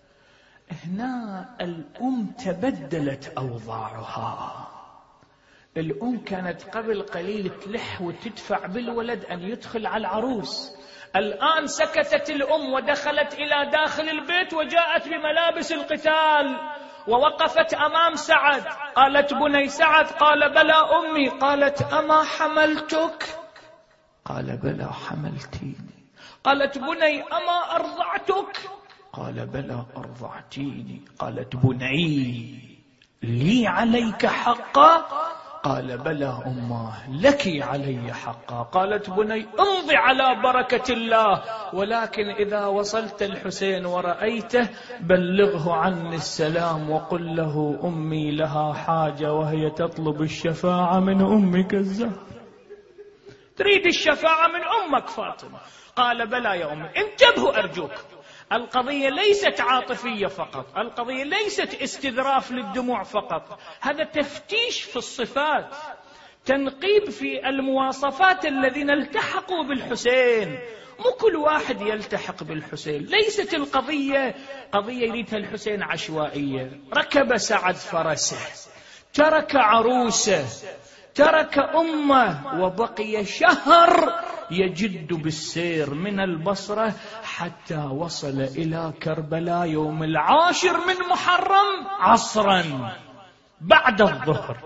هنا الأم تبدلت أوضاعها. الأم كانت قبل قليل تلح وتدفع بالولد أن يدخل على العروس، الآن سكتت الأم ودخلت إلى داخل البيت وجاءت بملابس القتال ووقفت أمام سعد. قالت: بني سعد. قال: بلى أمي. قالت: أما حملتك؟ قال: بلى حملتيني. قالت: بني أما أرضعتك؟ قال: بلى أرضعتيني. قالت: بني لي عليك حقا؟ قال: بلى أماه لك علي حقا. قالت: بني امضي على بركة الله، ولكن إذا وصلت الحسين ورأيته بلغه عني السلام وقل له أمي لها حاجة وهي تطلب الشفاعة من أمك الزهراء. تريد الشفاعة من أمك فاطمة؟ قال: بلى يا أمي. انتبهوا أرجوك، القضية ليست عاطفية فقط، القضية ليست استذراف للدموع فقط، هذا تفتيش في الصفات، تنقيب في المواصفات الذين التحقوا بالحسين. مو كل واحد يلتحق بالحسين. ليست القضية قضية يريدها الحسين عشوائية. ركب سعد فرسه، ترك عروسه، ترك أمه، وبقي شهر يجد بالسير من البصرة حتى وصل إلى كربلاء يوم العاشر من محرم عصرا بعد الظهر.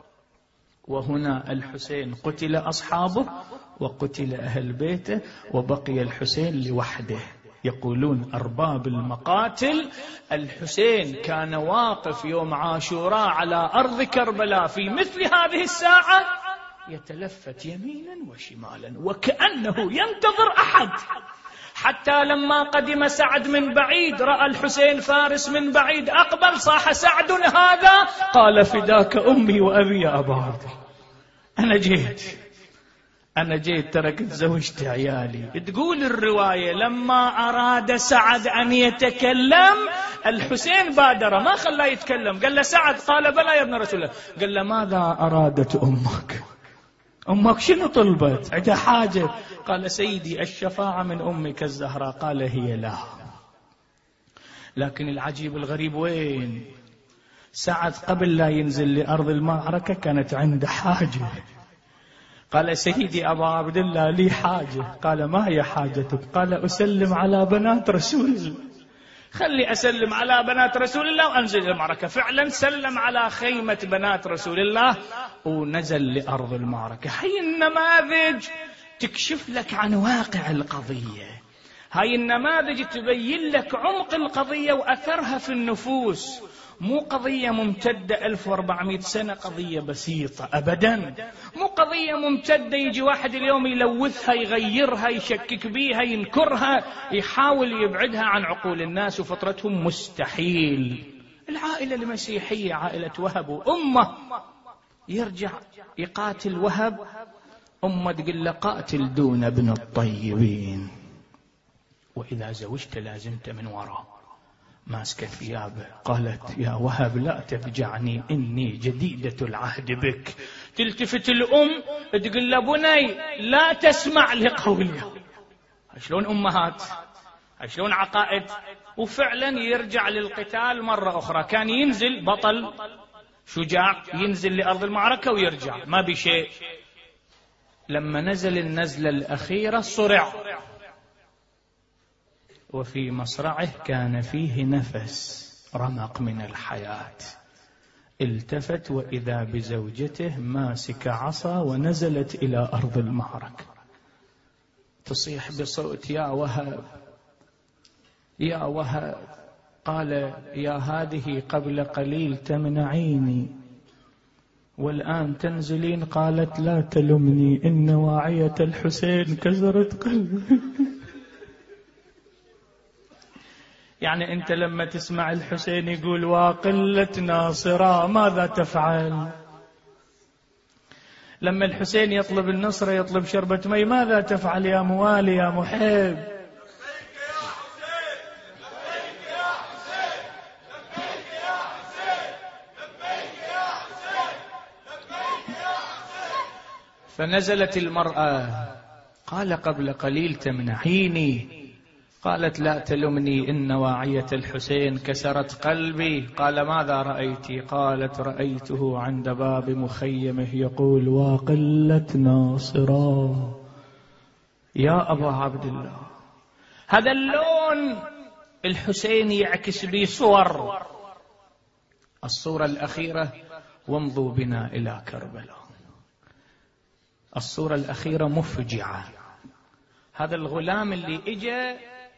وهنا الحسين قتل أصحابه وقتل أهل بيته وبقي الحسين لوحده. يقولون أرباب المقاتل: الحسين كان واقف يوم عاشوراء على أرض كربلاء في مثل هذه الساعة يتلفت يمينا وشمالا وكأنه ينتظر أحد، حتى لما قدم سعد من بعيد رأى الحسين فارس من بعيد أقبل، صاح: سعد هذا؟ قال: فداك أمي وأبي يا أبا عبد الله، أنا جيت أنا جيت تركت زوجتي عيالي. تقول الرواية: لما أراد سعد أن يتكلم الحسين بادر، ما خلاه يتكلم، قال له: سعد. قال: بلى يا ابن رسول الله. قال له: ماذا أرادت أمك؟ أمك شنو طلبت؟ عندها حاجة؟ قال: سيدي الشفاعة من أمك الزهراء. قال: هي لا. لكن العجيب الغريب وين؟ سعد قبل لا ينزل لأرض المعركة كانت عنده حاجة. قال: سيدي أبا عبد الله لي حاجة. قال: ما هي حاجتك؟ قال: أسلم على بنات رسول الله. خلي أسلم على بنات رسول الله وأنزل المعركة. فعلا سلم على خيمة بنات رسول الله ونزل لأرض المعركة. هاي النماذج تكشف لك عن واقع القضية، هاي النماذج تبين لك عمق القضية وأثرها في النفوس. مو قضية ممتدة ألف وأربعمائة سنة، قضية بسيطة أبدا. مو قضية ممتدة يجي واحد اليوم يلوثها يغيرها يشكك بيها ينكرها يحاول يبعدها عن عقول الناس وفطرتهم. مستحيل. العائلة المسيحية عائلة وهب وأمه يرجع يقاتل وهب، أمه تقول له: قاتل دون ابن الطيبين، وإذا زوجت لازمت من وراء. ماسكة ثيابه. قالت: يا وهب لا تفجعني، إني جديدة العهد بك. تلتفت الأم تقول له: بني لا تسمع لقولي. شلون أمهات، شلون عقائد. وفعلا يرجع للقتال مرة أخرى. كان ينزل بطل شجاع، ينزل لأرض المعركة ويرجع ما بشيء. لما نزل النزلة الأخيرة صرع، وفي مصرعه كان فيه نفس رمق من الحياة. التفت وإذا بزوجته ماسك عصا ونزلت إلى أرض المعركة تصيح بصوت: يا وهب يا وهب. قال: يا هذه قبل قليل تمنعيني والآن تنزلين. قالت: لا تلمني، إن واعية الحسين كسرت قلبي. يعني أنت لما تسمع الحسين يقول: وقلة ناصرة ماذا تفعل؟ لما الحسين يطلب النصرة يطلب شربة مي ماذا تفعل يا موالي يا محب؟ فنزلت المرأة، قال قبل قليل تمنحيني، قالت لا تلمني إن واعية الحسين كسرت قلبي. قال ماذا رأيت؟ قالت رأيته عند باب مخيمه يقول وقلة ناصرا. يا أبا عبد الله، هذا اللون الحسين يعكس به صور. الصورة الأخيرة وامضوا بنا إلى كربلاء، الصورة الأخيرة مفجعة. هذا الغلام اللي إجا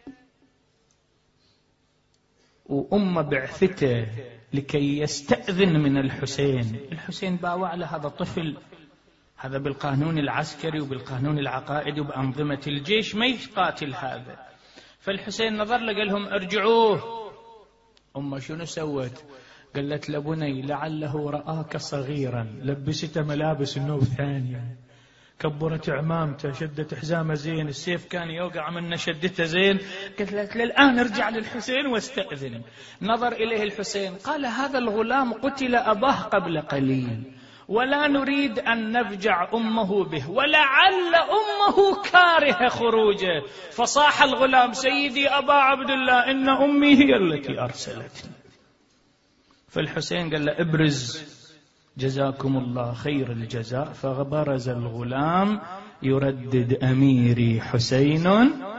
وأم بعثته لكي يستأذن من الحسين، الحسين باوع له هذا طفل، هذا بالقانون العسكري وبالقانون العقائدي وبأنظمة الجيش ما يقاتل هذا. فالحسين نظر له قال لهم ارجعوه. أم شنو سوت؟ قالت لبني لعله رآك صغيرا، لبسته ملابس النوب ثانية، كبرت عمامته، شدت حزامه زين، السيف كان يوقع منه شدته زين. قالت لك للآن ارجع للحسين واستأذن. نظر إليه الحسين قال هذا الغلام قتل أباه قبل قليل، ولا نريد أن نفجع أمه به، ولعل أمه كاره خروجه. فصاح الغلام سيدي أبا عبد الله إن أمي هي التي أرسلتني. فالحسين قال له ابرز جزاكم الله خير الجزاء. فبرز الغلام يردد أميري حسين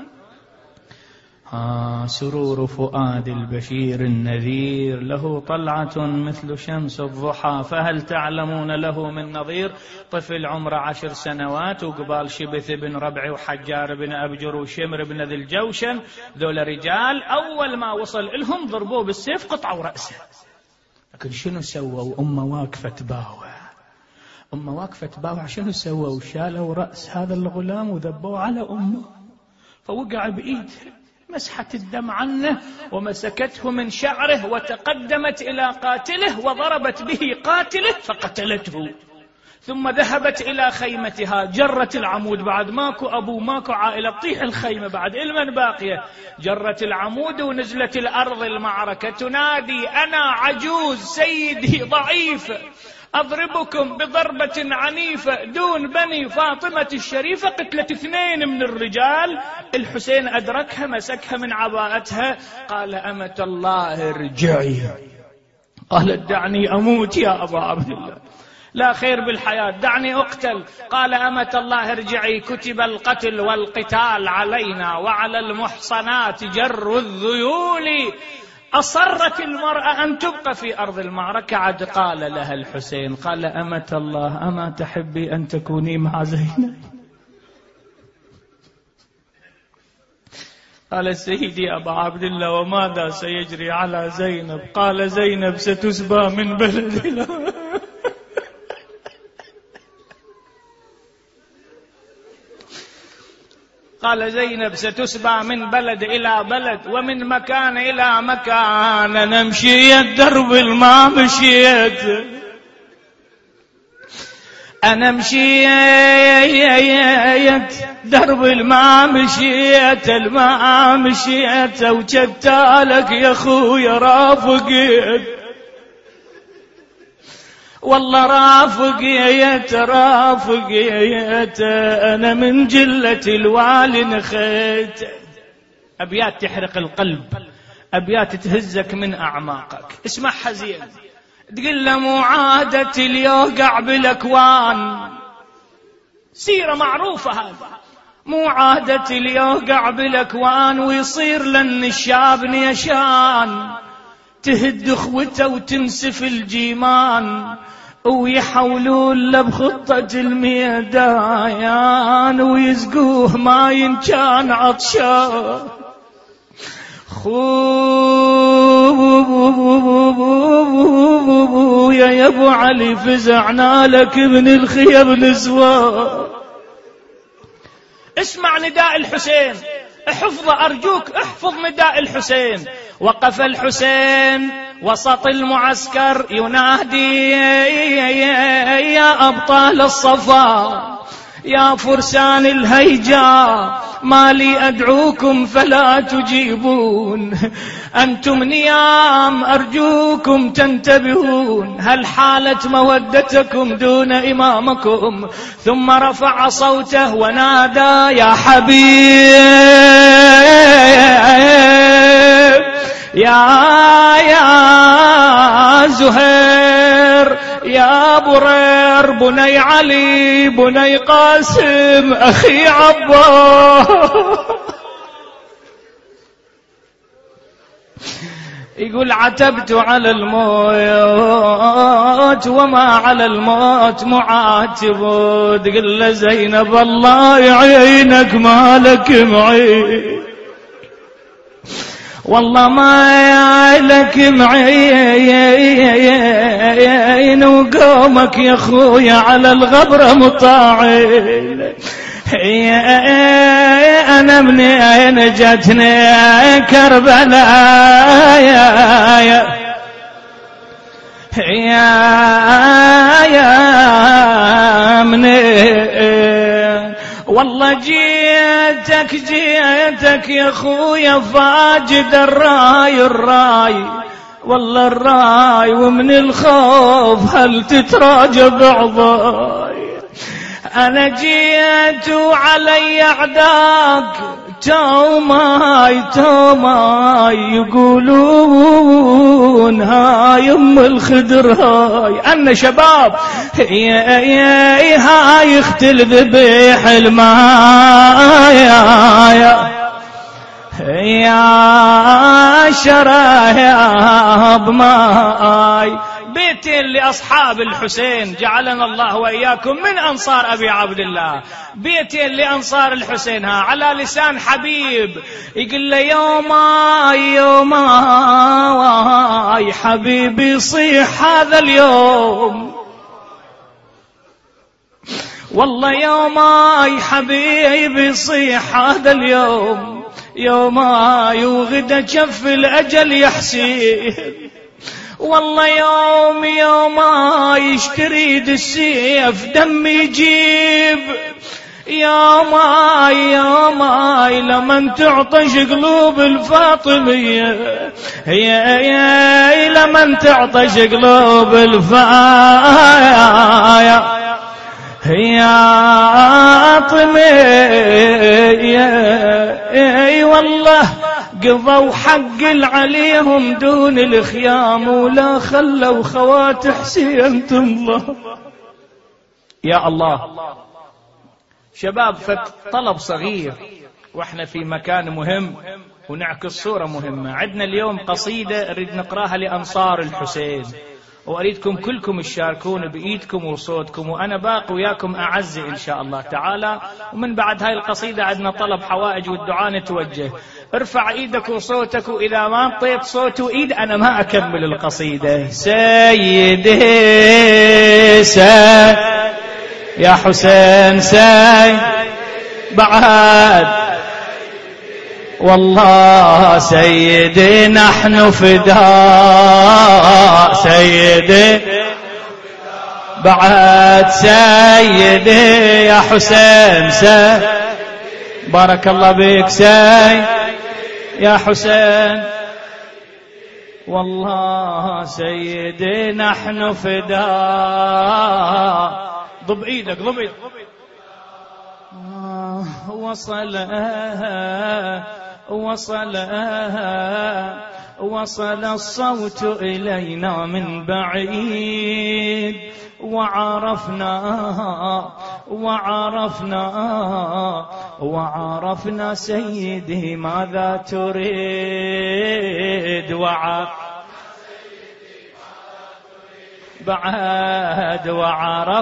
آه سرور فؤاد البشير النذير، له طلعة مثل شمس الضحى فهل تعلمون له من نظير. طفل عمره عشر سنوات، وقبال شبث بن ربع وحجار بن أبجر وشمر بن ذي الجوشن، ذول رجال أول ما وصل لهم ضربوه بالسيف قطعوا رأسه. لكن شنو سووا؟ أمه واقفة تباوع، أمه واقفة تباوع. شنو سووا؟ شالوا رأس هذا الغلام وذبوه على أمه، فوقع بإيده، مسحت الدم عنه ومسكته من شعره وتقدمت إلى قاتله وضربت به قاتله فقتلته. ثم ذهبت إلى خيمتها، جرت العمود، بعد ماكو أبو ماكو عائلة، تطيح الخيمة بعد إلمن باقية، جرت العمود ونزلت الأرض المعركة تنادي أنا عجوز سيدي ضعيف أضربكم بضربة عنيفة دون بني فاطمة الشريفة. قتلت اثنين من الرجال. الحسين أدركها مسكها من عباءتها قال أمة الله ارجعي. قالت دعني أموت يا أبا عبد الله، لا خير بالحياة، دعني أقتل. قال أمة الله ارجعي، كتب القتل والقتال علينا وعلى المحصنات جر الذيول. أصرت المرأة أن تبقى في أرض المعركة. عد قال لها الحسين قال أمة الله أما تحبي أن تكوني مع زينب؟ قال سيدي أبا عبد الله وماذا سيجري على زينب؟ قال زينب ستسبى من بلدنا. قال زينب ستسبى من بلد إلى بلد ومن مكان إلى مكان، نمشي الدرب ما مشيت، أنا مشيت درب ما مشيت الما مشيت، وجدتالك يا خويا رافقيت، والله رافقيت رافقيت، أنا من جلة الوالي نخيت. أبيات تحرق القلب، أبيات تهزك من أعماقك. اسمع حزين، تقول له مو عادة اليوقع بالأكوان، سيرة معروفة هذا، مو عادة اليوقع بالأكوان، ويصير لن الشاب نيشان، تهد اخوته وتنسف الجيمان، ويحولون له بخطة الميدان، ويزقوه ما ينكان عطشان. خويا يا ابو علي فزعنا لك من الخيب نسوان. اسمع نداء الحسين، احفظ أرجوك، احفظ نداء الحسين. وقف الحسين وسط المعسكر ينادي يا أبطال الصفا، يا فرسان الهيجاء ما لي أدعوكم فلا تجيبون، أنتم نيام أرجوكم تنتبهون، هل حالت مودتكم دون إمامكم؟ ثم رفع صوته ونادى يا حبيب يا يا زهير يا برير بني علي بني قاسم أخي عباس. يقول عتبت على الموت وما على الموت معاتب. تقول له زينب الله يعينك مالك معين، والله ما لك معين، وقومك يا خويا على الغبرة مطاعين. أنا منين جتني كربلاء يا يا يا منين، والله جيتك جيتك يا خويا فاجد الراي الراي، والله الراي ومن الخوف هل تتراجع بعضاي. أنا جيت وعلي أعداك توماي توماي، يقولون هاي أم الخدر هاي. أنا شباب يا يا هاي اخت الذبيح الماء يا يا شرايب ماي. بيتين لأصحاب الحسين جعلنا الله وإياكم من أنصار أبي عبد الله، بيتين لأنصار الحسين ها على لسان حبيب. يقول له يوما يوما يا حبيبي يصيح هذا اليوم، والله يوما يا حبيبي يصيح هذا اليوم، يوما وغدا جف الأجل يحسين، والله يوم يوما يشتري السيف دم يجيب، يوما يوما لمن تعطش قلوب الفاطمية، يا يا لمن تعطش قلوب الفاطمية يا طمية. اي والله قضوا حق عليهم دون الخيام، ولا خلوا خوات حسين الله. يا الله شباب، فطلب صغير واحنا في مكان مهم ونعكس صورة مهمة. عندنا اليوم قصيدة نريد نقراها لأنصار الحسين، وأريدكم كلكم تشاركون بإيدكم وصوتكم، وأنا باقي وياكم أعزي إن شاء الله تعالى. ومن بعد هاي القصيدة عندنا طلب حوائج والدعاء نتوجه. ارفع إيدك وصوتك، وإذا ما انطيت صوت وإيد أنا ما أكمل القصيدة. سيدي سيد يا حسين سيد بعد، والله سيدي نحن فداء، سيدي بعد سيدي يا حسين سيد، بارك الله بك سيد يا حسين، والله سيدي نحن فداء. ضب ايدك ضب ايدك. وصل وصل وصل الصوت إلينا من بعيد، وعرفنا وعرفنا وعرفنا سيدي ماذا تريد، وعرفنا بعد وعرف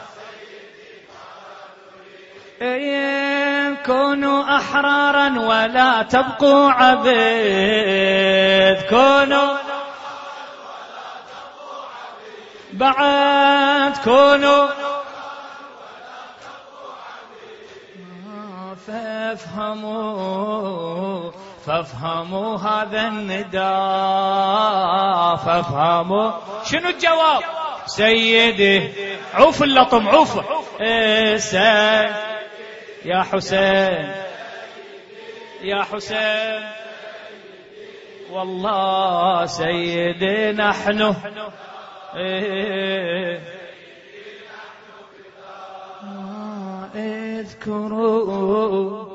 كونوا أحرارا ولا تبقوا عبيد، كونوا بعد كونوا فافهموا فافهموا هذا النداء، فافهموا شنو الجواب؟ سيدي عوف اللطم عوف سيد يا حسين يا حسين والله سيدي نحن اذكروا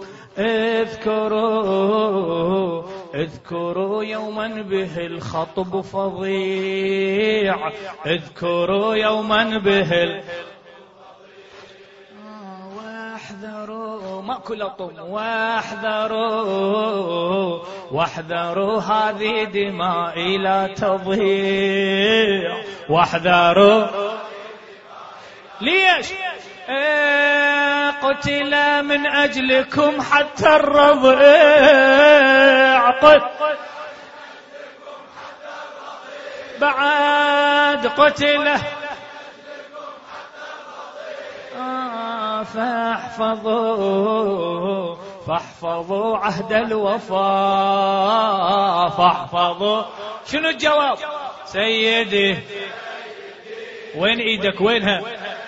اذكروا اذكروا يوما به الخطب فظيع اذكروا يوما به ال... واحذروا ماكو لطم واحذروا واحذروا هذه دمائي لا تضيع واحذروا ليش ايه قتل من اجلكم حتى الرضيع بعد قتله آه فاحفظوا فاحفظوا عهد الوفاء فاحفظوا. شنو الجواب سيدي؟ وين ايدك وينها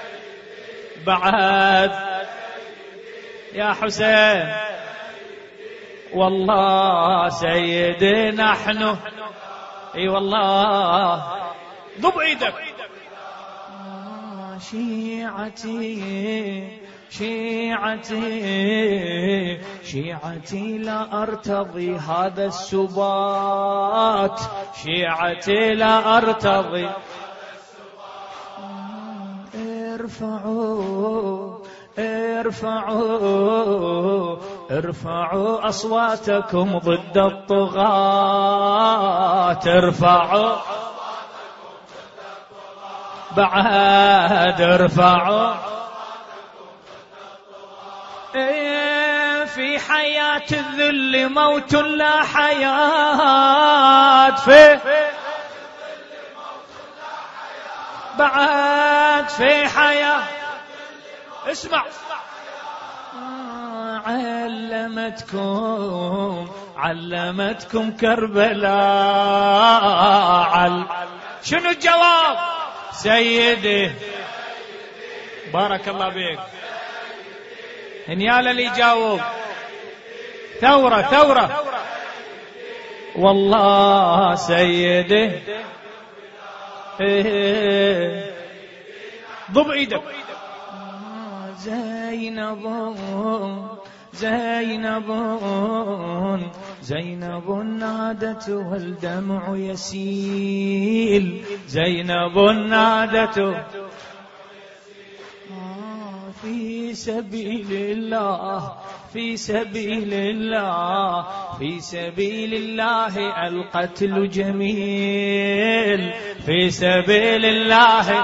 بعد يا حسين والله سيدي نحن اي والله ضب ايدك. شيعتي شيعتي شيعتي لا ارتضي هذا السبات شيعتي لا ارتضي. ارفعوا ارفعوا ارفعوا أصواتكم ضد الطغاة ارفعوا بعد ارفعوا في حياة الذل موت لا حياة في بعد في حياة. اسمع علمتكم علمتكم كربلاء عل... شنو الجواب سيدي؟ بارك الله بك. هنيال اللي يجاوب ثورة ثورة والله سيدي ضب ايدك. زينب زينب زينب نادت والدمع يسيل زينب نادت في سبيل الله في سبيل الله في سبيل الله القتل جميل في سبيل الله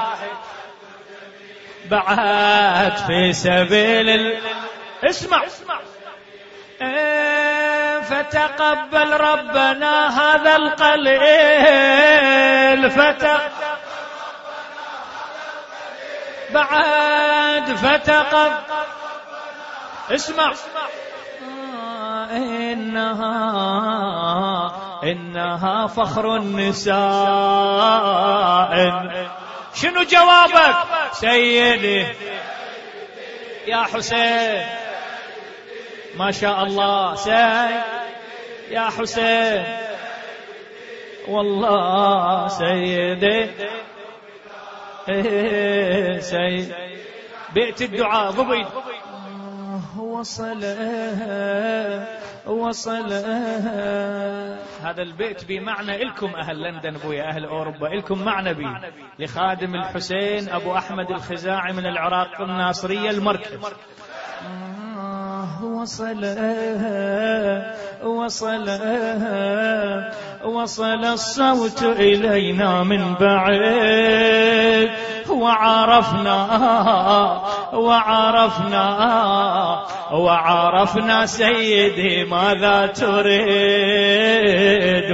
بعد في سبيل ال... اسمع ايه فتقبل ربنا هذا القليل فتقبل بعد فتقبل. اسمع إنها إنها فخر النساء. شنو جوابك سيدي يا حسين؟ ما شاء الله سيد يا حسين والله سيدي إيه سيد. بيت الدعاء ضبيد وصل وصل. هذا البيت بمعنى إلكم أهل لندن بويا أهل أوروبا إلكم معنى بي لخادم الحسين أبو أحمد الخزاعي من العراق الناصرية المركز. وصل وصل وصل الصوت إلينا من بعيد وعرفنا وعرفنا وعرفنا سيدي ماذا تريد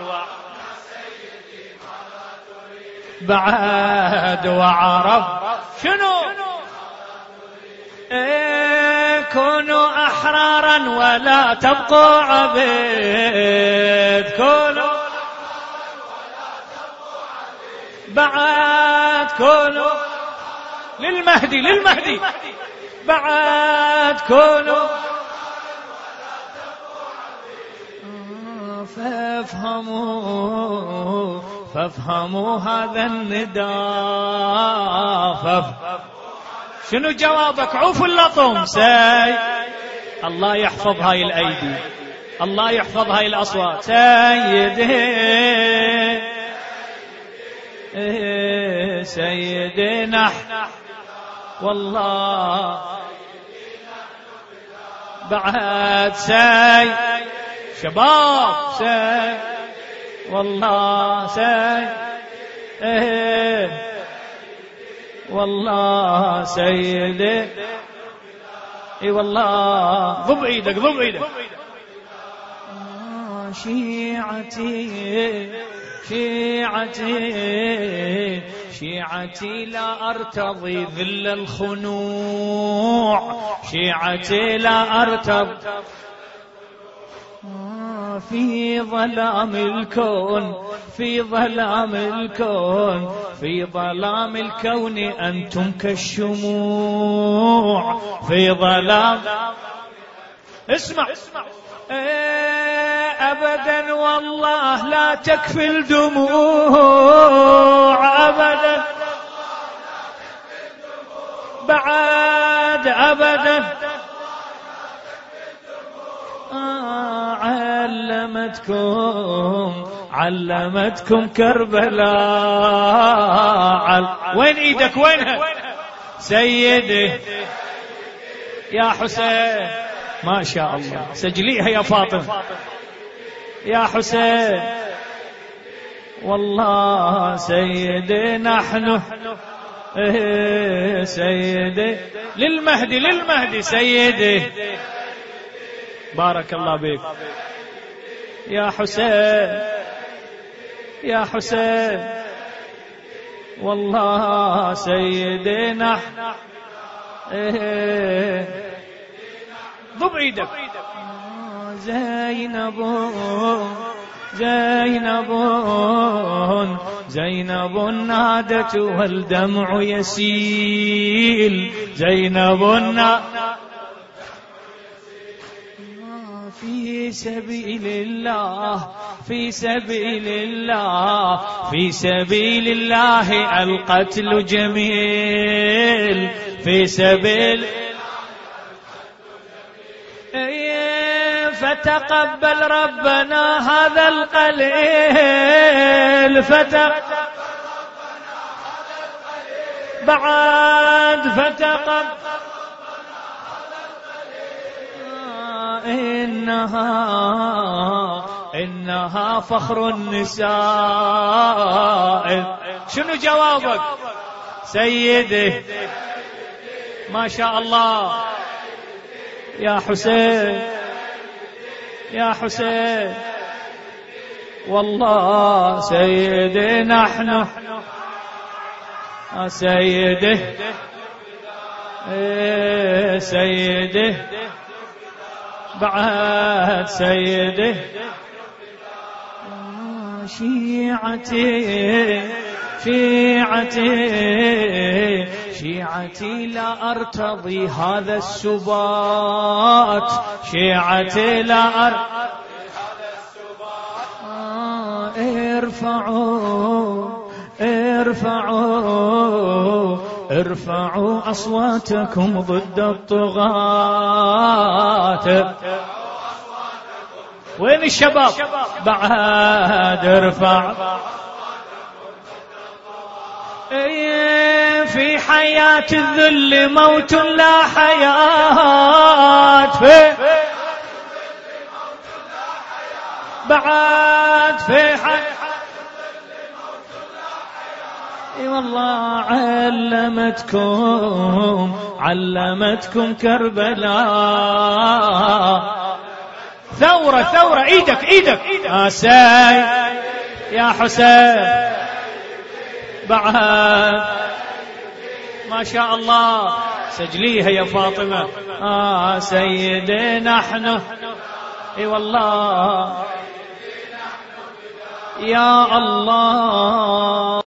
بعد وعرف شنو إيه كونوا أحرارا ولا تبقوا عبيد كونوا بعد كونوا للمهدي للمهدي بعد كونوا فافهموا فافهموا هذا النداء فافهموا. شنو جوابك؟ عوف اللطم سي. الله يحفظ هاي الأيدي، الله يحفظ هاي الأصوات. سيدي سيدي نحن والله بعد سي شباب سي والله سي والله سيدي اي والله. ضب ايدك ضب ايدك. شيعتي شيعتي شيعتي لا أرتضي ذل الخنوع، شيعتي لا أرتضي في ظلام الكون، في ظلام الكون، في ظلام الكون أنتم كالشموع، في ظلام. اسمع أبدا والله لا تكفي الدموع، أبدا بعد أبدا. آه علمتكم علمتكم كربلاء. عل... وين ايدك وينها سيدي يا حسين؟ ما شاء الله سجليها يا فاطمة يا حسين والله سيدي نحن سيدي للمهدي للمهدي سيدي. بارك الله بك يا حسين يا حسين والله سيدي نحن. ضب ايدك. زينب زينب زينب نادت والدمع يسيل، زينب نادت في سبيل الله، في سبيل الله، في سبيل الله القتل جميل، في سبيل فتقبل ربنا هذا القليل، فتقبل بعد فتقبل. إنها إنها فخر النساء. شنو جوابك سيدي؟ ما شاء الله يا حسين يا حسين والله سيدي نحن سيدي سيدي بعد سيدي. شيعتي شيعتي شيعتي لا أرتضي هذا السبات، شيعتي لا أرتضي هذا السبات. ارفعوا ارفعوا ارفعوا أصواتكم ضد الطغاة. وين الشباب؟ بعد ارفع. في حياة الذل موت لا حياة، في بعد في حياة اي والله. علمتكم علمتكم كربلاء. ثورة ثورة. ايدك ايدك يا سيد يا حسين بعد. ما شاء الله سجليها يا فاطمة. آه سيدي نحن اي والله يا الله.